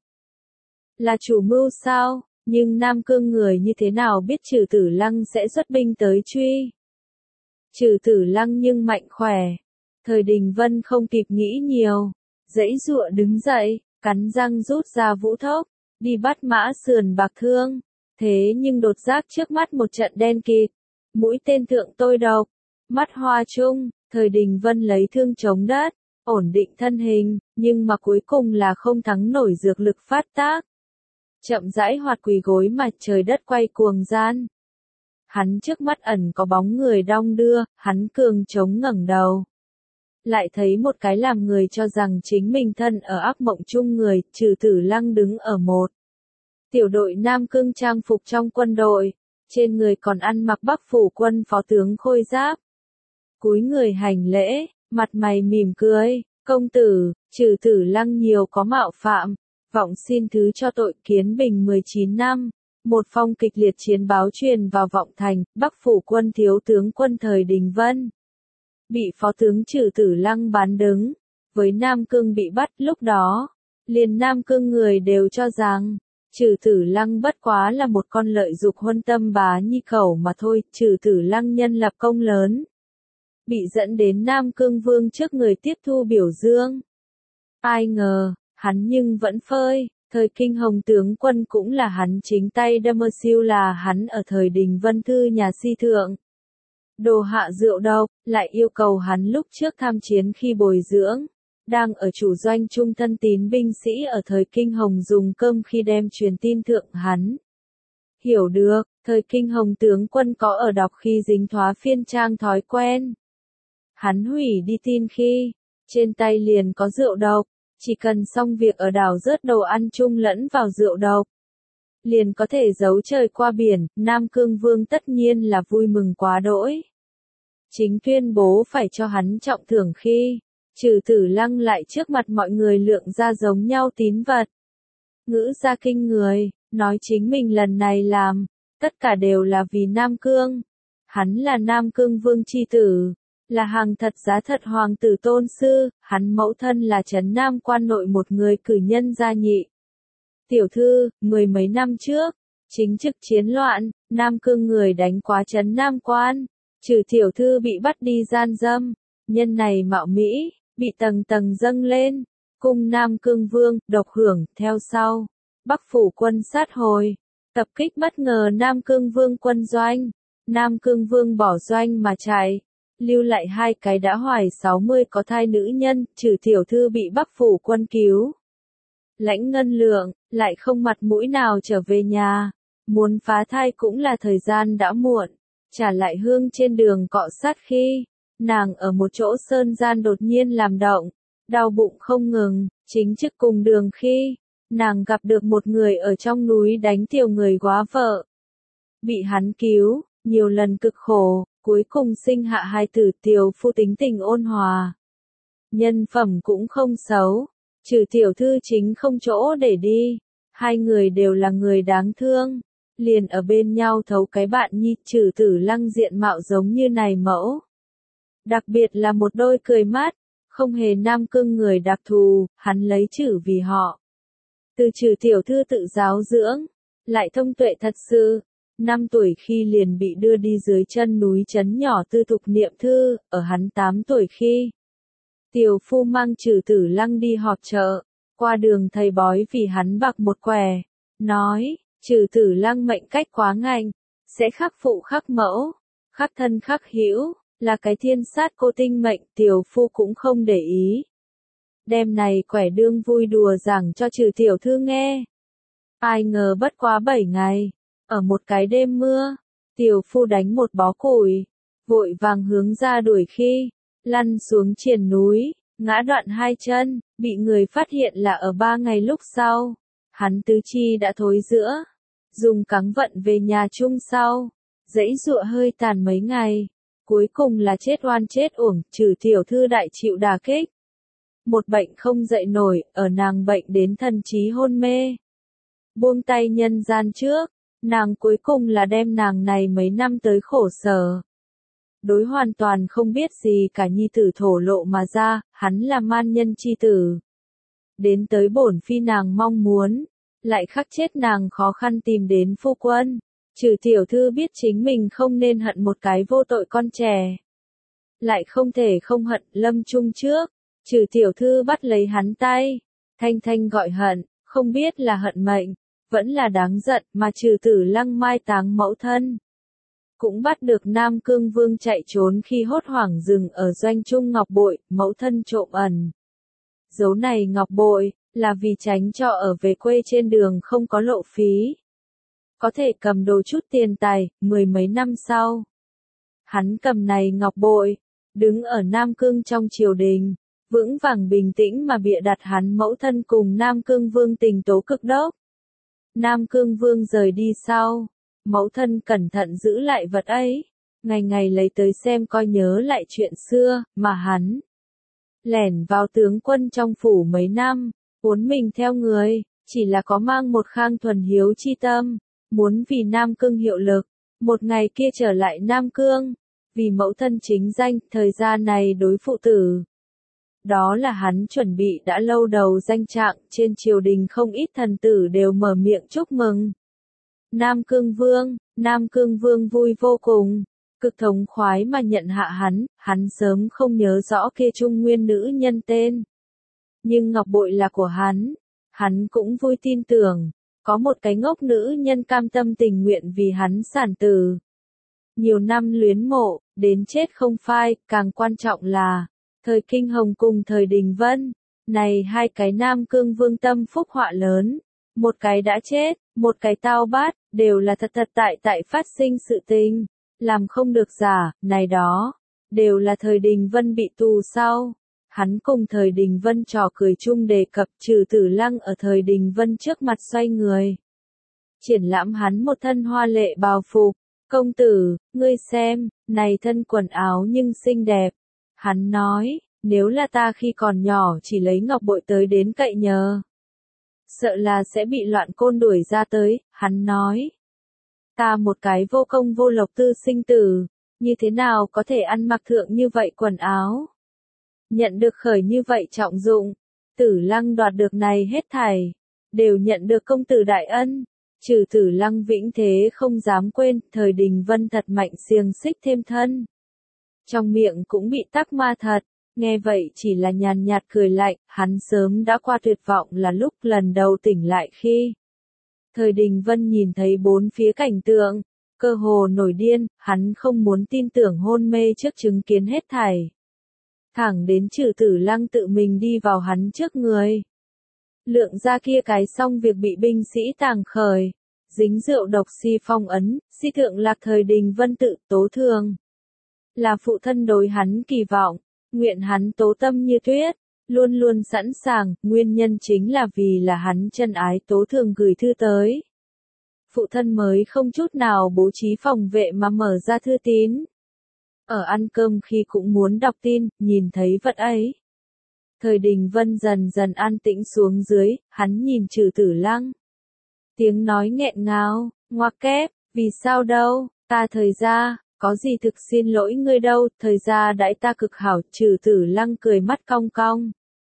Là chủ mưu sao, nhưng Nam Cương người như thế nào biết Trừ Tử Lăng sẽ xuất binh tới truy. Trừ Tử Lăng nhưng mạnh khỏe, thời Đình Vân không kịp nghĩ nhiều, giãy giụa đứng dậy, cắn răng rút ra vũ thốc, đi bắt mã sườn bạc thương, thế nhưng đột giác trước mắt một trận đen kịt, mũi tên thượng tôi độc, mắt hoa chung. Thời Đình Vân lấy thương chống đất, ổn định thân hình, nhưng mà cuối cùng là không thắng nổi dược lực phát tác. Chậm rãi hoạt quỳ gối mà trời đất quay cuồng gian. Hắn trước mắt ẩn có bóng người đong đưa, hắn cường chống ngẩng đầu. Lại thấy một cái làm người cho rằng chính mình thân ở ác mộng chung người, Trừ Tử Lăng đứng ở một tiểu đội Nam Cương trang phục trong quân đội, trên người còn ăn mặc Bắc phủ quân phó tướng khôi giáp. Cúi người hành lễ, mặt mày mỉm cười, công tử, Trừ Tử Lăng nhiều có mạo phạm, vọng xin thứ cho tội. Kiến Bình mười chín năm, một phong kịch liệt chiến báo truyền vào vọng thành, Bắc phủ quân thiếu tướng quân thời Đình Vân bị phó tướng Trừ Tử Lăng bán đứng, với Nam Cương bị bắt. Lúc đó, liền Nam Cương người đều cho rằng Trừ Tử Lăng bất quá là một con lợi dục huân tâm bá nhi khẩu mà thôi. Trừ Tử Lăng nhân lập công lớn, bị dẫn đến Nam Cương Vương trước người tiếp thu biểu dương. Ai ngờ, hắn nhưng vẫn phơi, thời Kinh Hồng tướng quân cũng là hắn chính tay đâm mơ siêu, là hắn ở thời Đình Vân thư nhà si thượng. Đồ hạ rượu độc, lại yêu cầu hắn lúc trước tham chiến khi bồi dưỡng, đang ở chủ doanh trung thân tín binh sĩ ở thời Kinh Hồng dùng cơm khi đem truyền tin thượng hắn. Hiểu được, thời Kinh Hồng tướng quân có ở đọc khi dính thoá phiên trang thói quen. Hắn hủy đi tin khi, trên tay liền có rượu độc, chỉ cần xong việc ở đảo rớt đồ ăn chung lẫn vào rượu độc, liền có thể giấu trời qua biển. Nam Cương Vương tất nhiên là vui mừng quá đỗi. Chính tuyên bố phải cho hắn trọng thưởng khi, Trừ Tử Lăng lại trước mặt mọi người lượng ra giống nhau tín vật. Ngữ ra kinh người, nói chính mình lần này làm, tất cả đều là vì Nam Cương. Hắn là Nam Cương Vương chi tử, là hàng thật giá thật hoàng tử tôn sư, hắn mẫu thân là trấn Nam quan nội một người cử nhân gia nhị. Tiểu thư, mười mấy năm trước, chính trực chiến loạn, Nam Cương người đánh quá trấn Nam quan, Trừ tiểu thư bị bắt đi gian dâm, nhân này mạo mỹ, bị tầng tầng dâng lên, cung Nam Cương Vương, độc hưởng, theo sau. Bắc phủ quân sát hồi, tập kích bất ngờ Nam Cương Vương quân doanh. Nam Cương Vương bỏ doanh mà chạy, lưu lại hai cái đã hoài sáu mươi có thai nữ nhân, trừ tiểu thư bị Bắc phủ quân cứu. Lãnh ngân lượng, lại không mặt mũi nào trở về nhà, muốn phá thai cũng là thời gian đã muộn, trả lại hương trên đường cọ sát khi, nàng ở một chỗ sơn gian đột nhiên làm động, đau bụng không ngừng, chính trước cùng đường khi, nàng gặp được một người ở trong núi đánh tiểu người góa vợ. Bị hắn cứu, nhiều lần cực khổ, cuối cùng sinh hạ hai tử. Tiểu phu tính tình ôn hòa. Nhân phẩm cũng không xấu, trừ tiểu thư chính không chỗ để đi. Hai người đều là người đáng thương, liền ở bên nhau thấu cái bạn nhi. Trừ Tử Lăng diện mạo giống như này mẫu. Đặc biệt là một đôi cười mát, không hề Nam Cương người đặc thù, hắn lấy Trừ vì họ. Từ Trừ tiểu thư tự giáo dưỡng, lại thông tuệ thật sự. Năm tuổi khi liền bị đưa đi dưới chân núi trấn nhỏ tư thục niệm thư, ở hắn tám tuổi khi. Tiểu phu mang Trừ Tử Lăng đi họp chợ, qua đường thầy bói vì hắn bạc một quẻ, nói, Trừ Tử Lăng mệnh cách quá ngạnh, sẽ khắc phụ khắc mẫu, khắc thân khắc hữu, là cái thiên sát cô tinh mệnh. Tiểu phu cũng không để ý. Đêm này quẻ đương vui đùa giảng cho Trừ tiểu thư nghe. Ai ngờ bất quá bảy ngày. Ở một cái đêm mưa, tiểu phu đánh một bó củi, vội vàng hướng ra đuổi khi, lăn xuống triền núi, ngã đoạn hai chân, bị người phát hiện là ở ba ngày lúc sau. Hắn tứ chi đã thối rữa, dùng cáng vận về nhà chung sau, dãy dụa hơi tàn mấy ngày, cuối cùng là chết oan chết uổng. Trừ tiểu thư đại chịu đả kích. Một bệnh không dậy nổi, ở nàng bệnh đến thần trí hôn mê. Buông tay nhân gian trước. Nàng cuối cùng là đem nàng này mấy năm tới khổ sở. Đối hoàn toàn không biết gì cả nhi tử thổ lộ mà ra, hắn là man nhân chi tử. Đến tới bổn phi nàng mong muốn, lại khắc chết nàng khó khăn tìm đến phu quân. Trừ tiểu thư biết chính mình không nên hận một cái vô tội con trẻ. Lại không thể không hận. Lâm chung trước, Trừ tiểu thư bắt lấy hắn tay, thanh thanh gọi hận, không biết là hận mệnh. Vẫn là đáng giận mà Trừ Tử Lăng mai táng mẫu thân. Cũng bắt được Nam Cương Vương chạy trốn khi hốt hoảng dừng ở doanh trung ngọc bội, mẫu thân trộm ẩn. Dấu này ngọc bội, là vì tránh cho ở về quê trên đường không có lộ phí. Có thể cầm đồ chút tiền tài, mười mấy năm sau. Hắn cầm này ngọc bội, đứng ở Nam Cương trong triều đình, vững vàng bình tĩnh mà bịa đặt hắn mẫu thân cùng Nam Cương Vương tình tố cực đốc. Nam Cương Vương rời đi sau, mẫu thân cẩn thận giữ lại vật ấy, ngày ngày lấy tới xem coi nhớ lại chuyện xưa, mà hắn lẻn vào tướng quân trong phủ mấy năm, uốn mình theo người, chỉ là có mang một khang thuần hiếu chi tâm, muốn vì Nam Cương hiệu lực, một ngày kia trở lại Nam Cương, vì mẫu thân chính danh. Thời gian này đối phụ tử. Đó là hắn chuẩn bị đã lâu đầu danh trạng, trên triều đình không ít thần tử đều mở miệng chúc mừng. Nam Cương Vương, Nam Cương Vương vui vô cùng, cực thống khoái mà nhận hạ hắn, hắn sớm không nhớ rõ kia trung nguyên nữ nhân tên. Nhưng ngọc bội là của hắn, hắn cũng vui tin tưởng, có một cái ngốc nữ nhân cam tâm tình nguyện vì hắn sản tử. Nhiều năm luyến mộ, đến chết không phai, càng quan trọng là thời Kinh Hồng cùng thời Đình Vân, này hai cái Nam Cương Vương tâm phúc họa lớn, một cái đã chết, một cái tao bát, đều là thật thật tại tại phát sinh sự tình, làm không được giả. Này đó, đều là thời Đình Vân bị tù sau. Hắn cùng thời Đình Vân trò cười chung đề cập. Trừ Tử Lăng ở thời Đình Vân trước mặt xoay người, triển lãm hắn một thân hoa lệ bào phục. Công tử, ngươi xem, này thân quần áo nhưng xinh đẹp. Hắn nói, nếu là ta khi còn nhỏ chỉ lấy ngọc bội tới đến cậy nhờ, sợ là sẽ bị loạn côn đuổi ra tới. Hắn nói, ta một cái vô công vô lộc tư sinh tử, như thế nào có thể ăn mặc thượng như vậy quần áo, nhận được khởi như vậy trọng dụng. Tử Lăng đoạt được này hết thảy, đều nhận được công tử đại ân. Trừ Tử Lăng vĩnh thế không dám quên, thời Đình Vân thật mạnh xiềng xích thêm thân. Trong miệng cũng bị tắc ma thật, nghe vậy chỉ là nhàn nhạt cười lạnh. Hắn sớm đã qua tuyệt vọng là lúc lần đầu tỉnh lại khi Thời Đình Vân nhìn thấy bốn phía cảnh tượng, cơ hồ nổi điên, hắn không muốn tin tưởng hôn mê trước chứng kiến hết thảy. Thẳng đến Trừ Tử Lăng tự mình đi vào hắn trước người. Lượng ra kia cái xong việc bị binh sĩ tàng khởi, dính rượu độc si phong ấn, si thượng lạc Thời Đình Vân tự tố thường. Là phụ thân đối hắn kỳ vọng, nguyện hắn tố tâm như tuyết, luôn luôn sẵn sàng, nguyên nhân chính là vì là hắn chân ái tố thường gửi thư tới. Phụ thân mới không chút nào bố trí phòng vệ mà mở ra thư tín. Ở ăn cơm khi cũng muốn đọc tin, nhìn thấy vật ấy. Thời Đình Vân dần dần an tĩnh xuống dưới, hắn nhìn Trừ Tử Lăng. Tiếng nói nghẹn ngào, ngoặc kép, vì sao đâu, ta thời gia, có gì thực xin lỗi ngươi đâu, thời gia đãi ta cực hảo. Trừ Tử Lăng cười mắt cong cong.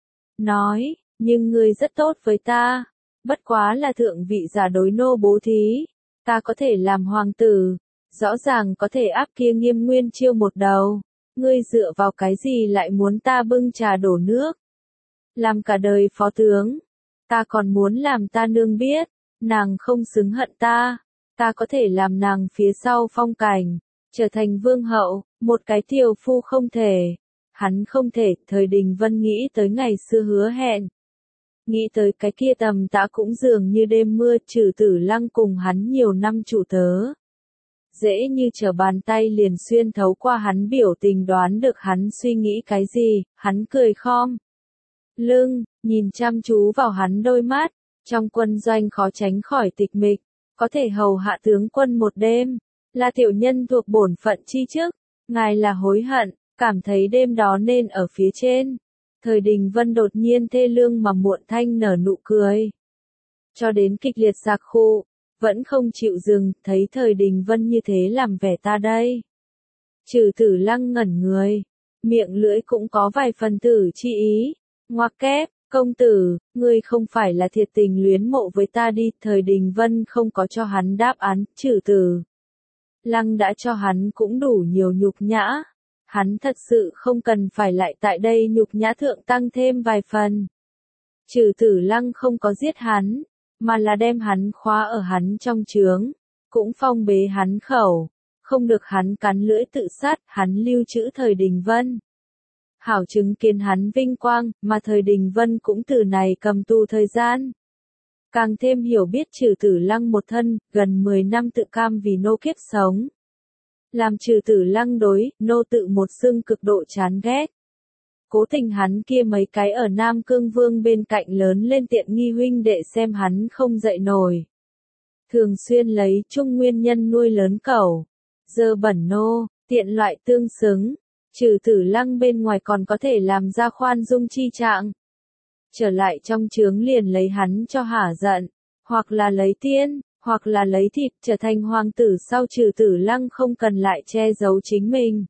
Nói, nhưng ngươi rất tốt với ta, bất quá là thượng vị giả đối nô bố thí, ta có thể làm hoàng tử, rõ ràng có thể áp kia Nghiêm Nguyên Chiêu một đầu, ngươi dựa vào cái gì lại muốn ta bưng trà đổ nước, làm cả đời phó tướng, ta còn muốn làm ta nương biết, nàng không xứng hận ta, ta có thể làm nàng phía sau phong cảnh, trở thành vương hậu, một cái tiểu phu không thể. Hắn không thể. Thời Đình Vân nghĩ tới ngày xưa hứa hẹn. Nghĩ tới cái kia tầm tã cũng dường như đêm mưa. Trừ Tử Lăng cùng hắn nhiều năm chủ tớ. Dễ như trở bàn tay liền xuyên thấu qua hắn biểu tình đoán được hắn suy nghĩ cái gì. Hắn cười khom lưng, nhìn chăm chú vào hắn đôi mắt. Trong quân doanh khó tránh khỏi tịch mịch. Có thể hầu hạ tướng quân một đêm. Là tiểu nhân thuộc bổn phận chi chức. Ngài là hối hận. Cảm thấy đêm đó nên ở phía trên. Thời Đình Vân đột nhiên thê lương mà muộn thanh nở nụ cười. Cho đến kịch liệt giặc khu, vẫn không chịu dừng, thấy Thời Đình Vân như thế làm vẻ ta đây. Trừ Tử Lăng ngẩn người, miệng lưỡi cũng có vài phần tử chi ý. Ngoặc kép, công tử, ngươi không phải là thiệt tình luyến mộ với ta đi. Thời Đình Vân không có cho hắn đáp án. Trừ Tử Lăng đã cho hắn cũng đủ nhiều nhục nhã. Hắn thật sự không cần phải lại tại đây nhục nhã thượng tăng thêm vài phần. Trừ Tử Lăng không có giết hắn, mà là đem hắn khóa ở hắn trong trướng, cũng phong bế hắn khẩu, không được hắn cắn lưỡi tự sát. Hắn lưu trữ Thời Đình Vân, hảo chứng kiến hắn vinh quang, mà Thời Đình Vân cũng từ này cầm tù thời gian. Càng thêm hiểu biết Trừ Tử Lăng một thân, gần mười năm tự cam vì nô kiếp sống. Làm Trừ Tử Lăng đối, nô tự một xương cực độ chán ghét. Cố tình hắn kia mấy cái ở Nam Cương Vương bên cạnh lớn lên tiện nghi huynh đệ xem hắn không dậy nổi. Thường xuyên lấy chung nguyên nhân nuôi lớn cẩu. Dơ bẩn nô, tiện loại tương xứng. Trừ Tử Lăng bên ngoài còn có thể làm ra khoan dung chi trạng. Trở lại trong trướng liền lấy hắn cho hả giận. Hoặc là lấy tiên. Hoặc là lấy thịt trở thành hoàng tử sau. Trừ Tử Lăng không cần lại che giấu chính mình.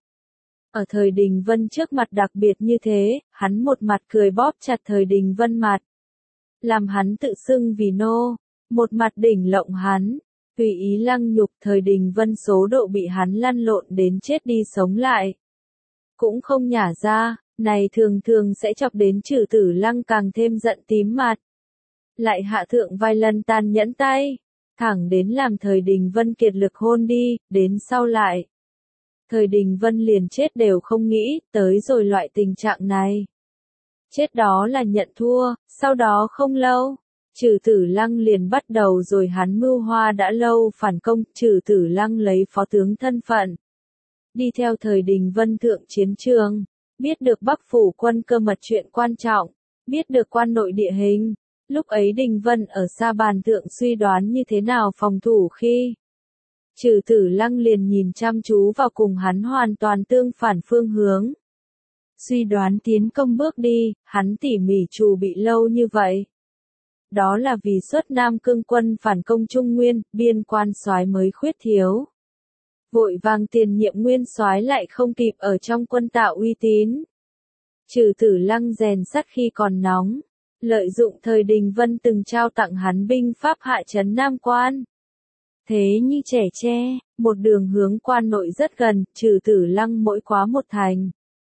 Ở Thời Đình Vân trước mặt đặc biệt như thế, hắn một mặt cười bóp chặt Thời Đình Vân mặt. Làm hắn tự xưng vì nô, một mặt đỉnh lộng hắn, tùy ý lăng nhục. Thời Đình Vân số độ bị hắn lăn lộn đến chết đi sống lại. Cũng không nhả ra, này thường thường sẽ chọc đến Trừ Tử Lăng càng thêm giận tím mặt. Lại hạ thượng vài lần tàn nhẫn tay. Thẳng đến làm Thời Đình Vân kiệt lực hôn đi, đến sau lại. Thời Đình Vân liền chết đều không nghĩ, tới rồi loại tình trạng này. Chết đó là nhận thua, sau đó không lâu. Trừ Tử Lăng liền bắt đầu rồi hắn mưu hoa đã lâu phản công. Trừ Tử Lăng lấy phó tướng thân phận. Đi theo Thời Đình Vân thượng chiến trường. Biết được Bắc phủ quân cơ mật chuyện quan trọng. Biết được quan nội địa hình. Lúc ấy Đình Vân ở xa bàn thượng suy đoán như thế nào phòng thủ khi. Trừ Tử Lăng liền nhìn chăm chú vào cùng hắn hoàn toàn tương phản phương hướng. Suy đoán tiến công bước đi, hắn tỉ mỉ trù bị lâu như vậy. Đó là vì xuất Nam Cương quân phản công Trung Nguyên, biên quan soái mới khuyết thiếu. Vội vàng tiền nhiệm nguyên soái lại không kịp ở trong quân tạo uy tín. Trừ Tử Lăng rèn sắt khi còn nóng. Lợi dụng Thời Đình Vân từng trao tặng hắn binh pháp hạ trấn Nam Quan. Thế như trẻ tre, một đường hướng quan nội rất gần. Trừ Tử Lăng mỗi quá một thành,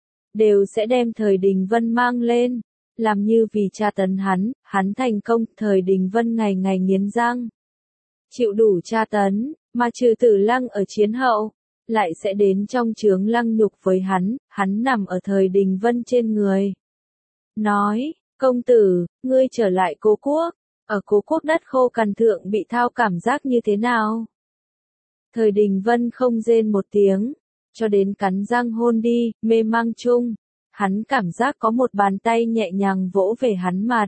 đều sẽ đem Thời Đình Vân mang lên, làm như vì tra tấn hắn. Hắn thành công. Thời Đình Vân ngày ngày nghiến răng, chịu đủ tra tấn, mà Trừ Tử Lăng ở chiến hậu, lại sẽ đến trong chướng lăng nhục với hắn, hắn nằm ở thời Đình Vân trên người. Nói, công tử, ngươi trở lại Cố Quốc, ở Cố Quốc đất khô cằn thượng bị thao cảm giác như thế nào? Thời Đình Vân không rên một tiếng, cho đến cắn răng hôn đi, mê mang chung, hắn cảm giác có một bàn tay nhẹ nhàng vỗ về hắn mặt.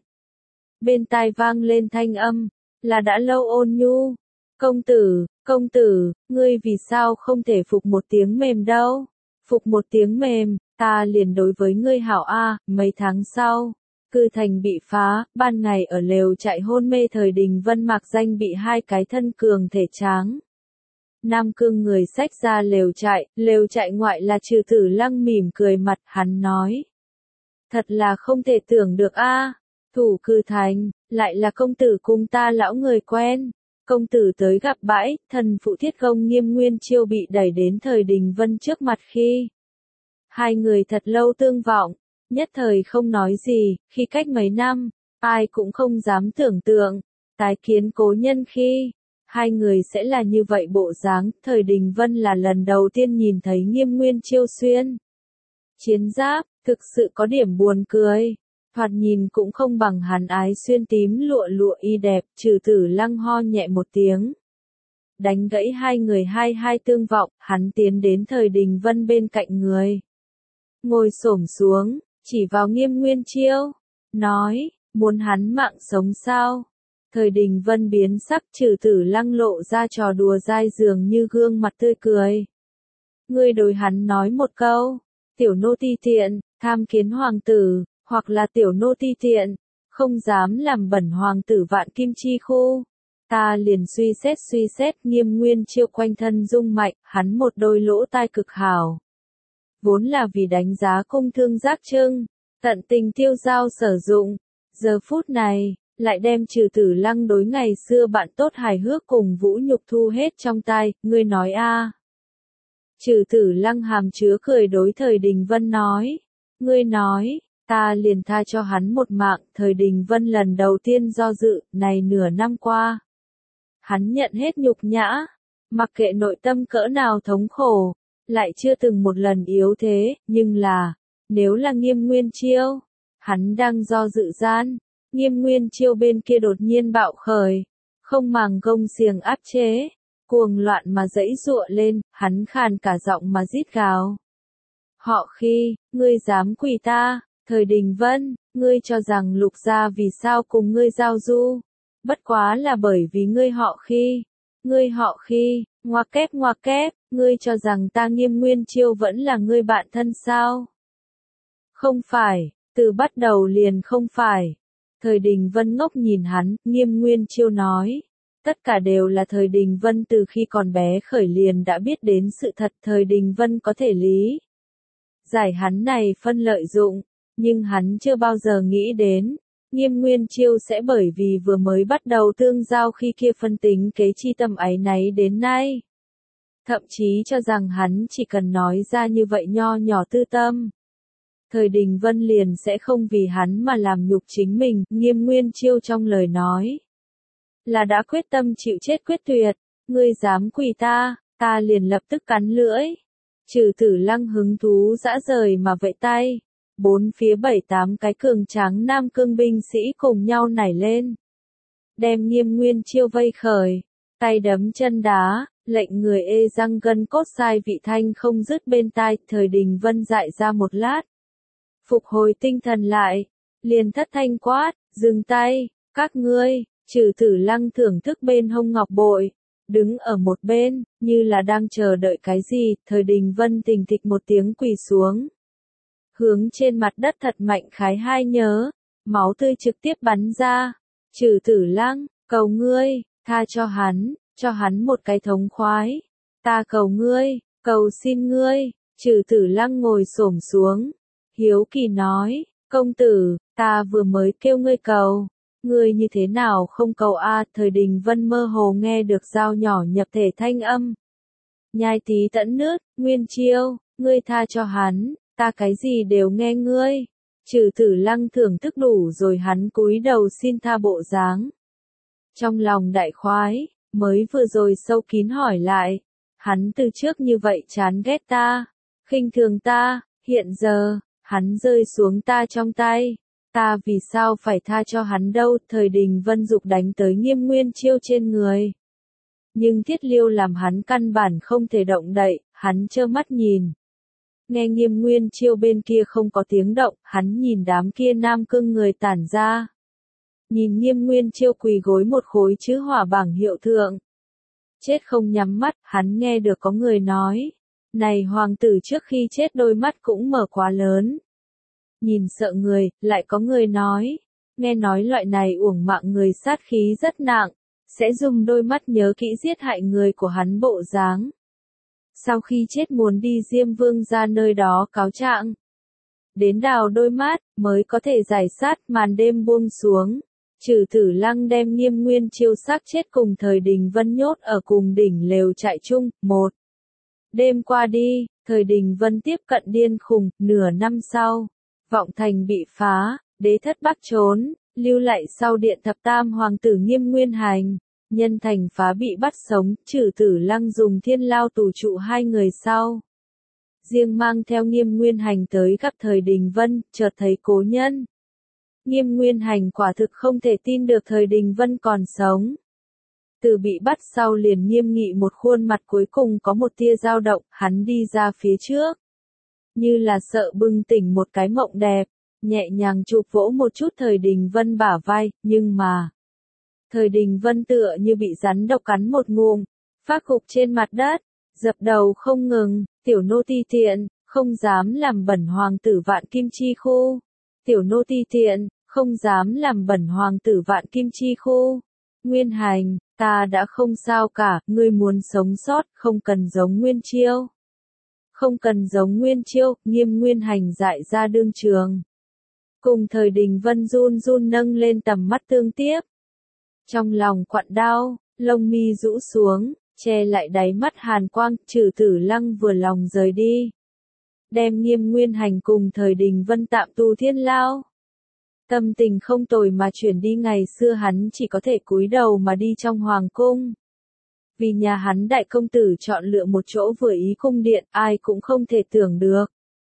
Bên tai vang lên thanh âm, là đã lâu ôn nhu. Công tử, công tử, ngươi vì sao không thể phục một tiếng mềm đâu? Phục một tiếng mềm, ta liền đối với ngươi hảo a. Mấy tháng sau, cư thành bị phá, ban ngày ở lều trại hôn mê thời Đình Vân mặc danh bị hai cái thân cường thể tráng. Nam Cương người xách ra lều trại, lều trại ngoại là Trừ Tử Lăng mỉm cười mặt, hắn nói. Thật là không thể tưởng được a, thủ cư thành, lại là công tử cùng ta lão người quen. Công tử tới gặp bãi, thần phụ Thiết Công Nghiêm Nguyên Chiêu bị đẩy đến thời Đình Vân trước mặt khi. Hai người thật lâu tương vọng, nhất thời không nói gì, khi cách mấy năm, ai cũng không dám tưởng tượng, tái kiến cố nhân khi. Hai người sẽ là như vậy bộ dáng, thời Đình Vân là lần đầu tiên nhìn thấy Nghiêm Nguyên Chiêu xuyên. Chiến giáp, thực sự có điểm buồn cười, thoạt nhìn cũng không bằng hắn ái xuyên tím lụa lụa y đẹp, Trừ Tử Lăng ho nhẹ một tiếng. Đánh gãy hai người hai hai tương vọng, hắn tiến đến thời Đình Vân bên cạnh người. Ngồi xổm xuống, chỉ vào Nghiêm Nguyên Chiêu, nói, muốn hắn mạng sống sao? Thời Đình Vân biến sắc, Trừ Tử Lăng lộ ra trò đùa dai dường như gương mặt tươi cười. Ngươi đối hắn nói một câu, tiểu nô ti tiện, tham kiến hoàng tử, hoặc là tiểu nô ti tiện, không dám làm bẩn hoàng tử vạn kim chi khu. Ta liền suy xét suy xét Nghiêm Nguyên Chiêu quanh thân rung mạnh, hắn một đôi lỗ tai cực hảo. Vốn là vì đánh giá cung thương giác trưng, tận tình tiêu giao sử dụng, giờ phút này, lại đem Trừ Tử Lăng đối ngày xưa bạn tốt hài hước cùng vũ nhục thu hết trong tai, ngươi nói a. Trừ Tử Lăng hàm chứa cười đối thời Đình Vân nói, ngươi nói, ta liền tha cho hắn một mạng, thời Đình Vân lần đầu tiên do dự, này nửa năm qua. Hắn nhận hết nhục nhã, mặc kệ nội tâm cỡ nào thống khổ, lại chưa từng một lần yếu thế, nhưng là, nếu là Nghiêm Nguyên Chiêu, hắn đang do dự gian. Nghiêm Nguyên Chiêu bên kia đột nhiên bạo khởi, không màng gông xiềng áp chế, cuồng loạn mà giãy giụa lên, hắn khàn cả giọng mà rít gào. Họ khi, ngươi dám quỳ ta, thời Đình Vân, ngươi cho rằng Lục gia vì sao cùng ngươi giao du, bất quá là bởi vì ngươi họ khi, ngươi họ khi, ngoặc kép ngoặc kép, ngươi cho rằng ta Nghiêm Nguyên Chiêu vẫn là ngươi bạn thân sao? Không phải, từ bắt đầu liền không phải. Thời Đình Vân ngốc nhìn hắn, Nghiêm Nguyên Chiêu nói. Tất cả đều là thời Đình Vân từ khi còn bé khởi liền đã biết đến sự thật, thời Đình Vân có thể lý. Giải hắn này phân lợi dụng, nhưng hắn chưa bao giờ nghĩ đến. Nghiêm Nguyên Chiêu sẽ bởi vì vừa mới bắt đầu tương giao khi kia phân tính kế chi tâm áy náy đến nay. Thậm chí cho rằng hắn chỉ cần nói ra như vậy nho nhỏ tư tâm. Thời Đình Vân liền sẽ không vì hắn mà làm nhục chính mình, Nghiêm Nguyên Chiêu trong lời nói. Là đã quyết tâm chịu chết quyết tuyệt, ngươi dám quỳ ta, ta liền lập tức cắn lưỡi. Trừ Tử Lăng hứng thú dã rời mà vẫy tay. Bốn phía bảy tám cái cường tráng Nam Cương binh sĩ cùng nhau nảy lên. Đem Nghiêm Nguyên Chiêu vây khởi, tay đấm chân đá, lệnh người ê răng gân cốt sai vị thanh không dứt bên tai, thời Đình Vân dại ra một lát. Phục hồi tinh thần lại, liền thất thanh quát, dừng tay, các ngươi, Trừ Tử Lăng thưởng thức bên hông ngọc bội, đứng ở một bên, như là đang chờ đợi cái gì, thời Đình Vân tình thịch một tiếng quỳ xuống. Hướng trên mặt đất thật mạnh khái hai nhớ, máu tươi trực tiếp bắn ra, Trừ Tử Lăng, cầu ngươi, tha cho hắn, cho hắn một cái thống khoái, ta cầu ngươi, cầu xin ngươi, Trừ Tử Lăng ngồi xổm xuống. Hiếu kỳ nói, công tử, ta vừa mới kêu ngươi cầu, ngươi như thế nào không cầu a? Thời Đình Vân mơ hồ nghe được dao nhỏ nhập thể thanh âm. Nhai tí tẫn nước, Nguyên Chiêu, ngươi tha cho hắn, ta cái gì đều nghe ngươi. Trừ Tử Lăng thưởng thức đủ rồi hắn cúi đầu xin tha bộ dáng. Trong lòng đại khoái, mới vừa rồi sâu kín hỏi lại. Hắn từ trước như vậy chán ghét ta, khinh thường ta, hiện giờ, hắn rơi xuống ta trong tay. Ta vì sao phải tha cho hắn đâu? Thời Đình Vân dục đánh tới Nghiêm Nguyên Chiêu trên người. Nhưng Thiết Liêu làm hắn căn bản không thể động đậy, hắn trơ mắt nhìn. Nghe Nghiêm Nguyên Chiêu bên kia không có tiếng động, hắn nhìn đám kia nam cương người tản ra. Nhìn Nghiêm Nguyên Chiêu quỳ gối một khối chữ hỏa bảng hiệu thượng. Chết không nhắm mắt, hắn nghe được có người nói. Này hoàng tử trước khi chết đôi mắt cũng mở quá lớn. Nhìn sợ người, lại có người nói. Nghe nói loại này uổng mạng người sát khí rất nặng, sẽ dùng đôi mắt nhớ kỹ giết hại người của hắn bộ dáng. Sau khi chết muốn đi Diêm Vương ra nơi đó cáo trạng. Đến đào đôi mắt, mới có thể giải sát. Màn đêm buông xuống. Trừ Tử Lăng đem Nghiêm Nguyên Chiêu xác chết cùng Thời Đình Vân nhốt ở cùng đỉnh lều trại chung. Một đêm qua đi, Thời Đình Vân tiếp cận điên khùng. Nửa năm sau, Vọng Thành bị phá, đế thất bắc trốn, lưu lại sau điện thập tam hoàng tử Nghiêm Nguyên Hành. Nhân Thành phá bị bắt sống, Trừ Tử Lăng dùng thiên lao tù trụ hai người sau. Riêng mang theo Nghiêm Nguyên Hành tới gặp Thời Đình Vân, chợt thấy cố nhân. Nghiêm Nguyên Hành quả thực không thể tin được Thời Đình Vân còn sống. Từ bị bắt sau liền nghiêm nghị một khuôn mặt cuối cùng có một tia dao động, hắn đi ra phía trước. Như là sợ bừng tỉnh một cái mộng đẹp, nhẹ nhàng chụp vỗ một chút Thời Đình Vân bả vai, nhưng mà... Thời Đình Vân tựa như bị rắn độc cắn một ngụm, phác gục trên mặt đất, dập đầu không ngừng, tiểu nô ti tiện, không dám làm bẩn hoàng tử Vạn Kim Chi Khu. Tiểu nô ti tiện, không dám làm bẩn hoàng tử Vạn Kim Chi Khu. Nguyên Hành, ta đã không sao cả, ngươi muốn sống sót, không cần giống Nguyên Chiêu. Không cần giống Nguyên Chiêu, Nghiêm Nguyên Hành dại ra đương trường. Cùng Thời Đình Vân run run nâng lên tầm mắt tương tiếp. Trong lòng quặn đau, lông mi rũ xuống, che lại đáy mắt hàn quang. Trừ Tử Lăng vừa lòng rời đi. Đem Nghiêm Nguyên Hành cùng Thời Đình Vân tạm tù thiên lao. Tâm tình không tồi mà chuyển đi. Ngày xưa hắn chỉ có thể cúi đầu mà đi trong hoàng cung. Vì nhà hắn đại công tử chọn lựa một chỗ vừa ý cung điện, ai cũng không thể tưởng được.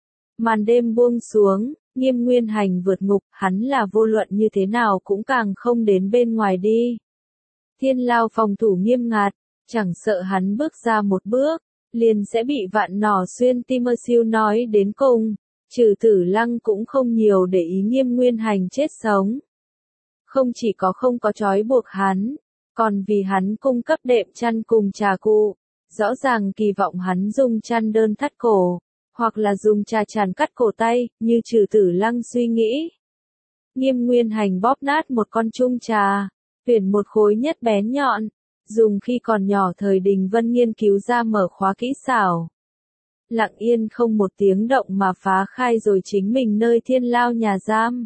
Màn đêm buông xuống, Nghiêm Nguyên Hành vượt ngục, hắn là vô luận như thế nào cũng càng không đến bên ngoài đi. Thiên lao phòng thủ nghiêm ngặt, chẳng sợ hắn bước ra một bước, liền sẽ bị vạn nỏ xuyên tim. Ơ Siêu nói đến cùng, Trừ Tử Lăng cũng không nhiều để ý Nghiêm Nguyên Hành chết sống. Không chỉ có không có trói buộc hắn, còn vì hắn cung cấp đệm chăn cùng trà cụ, rõ ràng kỳ vọng hắn dùng chăn đơn thắt cổ, hoặc là dùng trà chàn cắt cổ tay, như Trừ Tử Lăng suy nghĩ. Nghiêm Nguyên Hành bóp nát một con chung trà, tuyển một khối nhất bén nhọn, dùng khi còn nhỏ Thời Đình Vân nghiên cứu ra mở khóa kỹ xảo. Lặng yên không một tiếng động mà phá khai rồi chính mình nơi thiên lao nhà giam.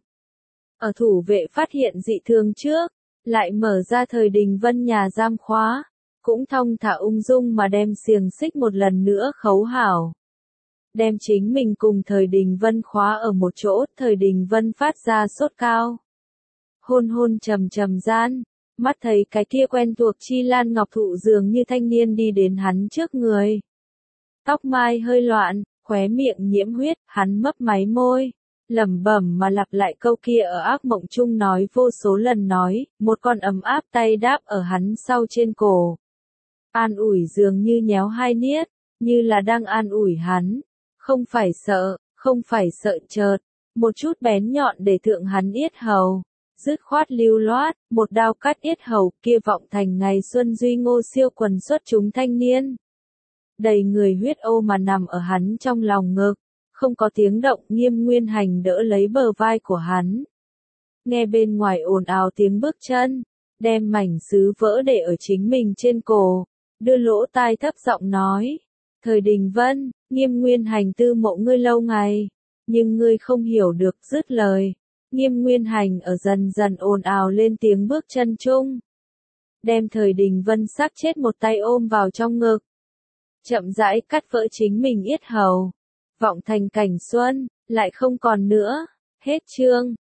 Ở thủ vệ phát hiện dị thường trước, lại mở ra Thời Đình Vân nhà giam khóa, cũng thong thả ung dung mà đem xiềng xích một lần nữa khấu hảo. Đem chính mình cùng Thời Đình Vân khóa ở một chỗ. Thời Đình Vân phát ra sốt cao. Hôn hôn trầm trầm gian, mắt thấy cái kia quen thuộc chi lan ngọc thụ dường như thanh niên đi đến hắn trước người. Tóc mai hơi loạn, khóe miệng nhiễm huyết, hắn mấp máy môi, lẩm bẩm mà lặp lại câu kia ở ác mộng chung nói vô số lần nói, một con ấm áp tay đáp ở hắn sau trên cổ. An ủi dường như nhéo hai niết, như là đang an ủi hắn. Không phải sợ, không phải sợ chợt, một chút bén nhọn để thượng hắn yết hầu. Dứt khoát lưu loát, một đao cắt yết hầu. Kia Vọng Thành ngày xuân duy ngô siêu quần xuất chúng thanh niên. Đầy người huyết ô mà nằm ở hắn trong lòng ngực, không có tiếng động. Nghiêm Nguyên Hành đỡ lấy bờ vai của hắn. Nghe bên ngoài ồn ào tiếng bước chân, đem mảnh sứ vỡ để ở chính mình trên cổ, đưa lỗ tai thấp giọng nói. Thời Đình Vân, Nghiêm Nguyên Hành tư mộ ngươi lâu ngày, nhưng ngươi không hiểu được. Dứt lời, Nghiêm Nguyên Hành ở dần dần ồn ào lên tiếng bước chân chung. Đem Thời Đình Vân xác chết một tay ôm vào trong ngực. Chậm rãi cắt vỡ chính mình yết hầu. Vọng Thành cảnh xuân, lại không còn nữa. Hết chương.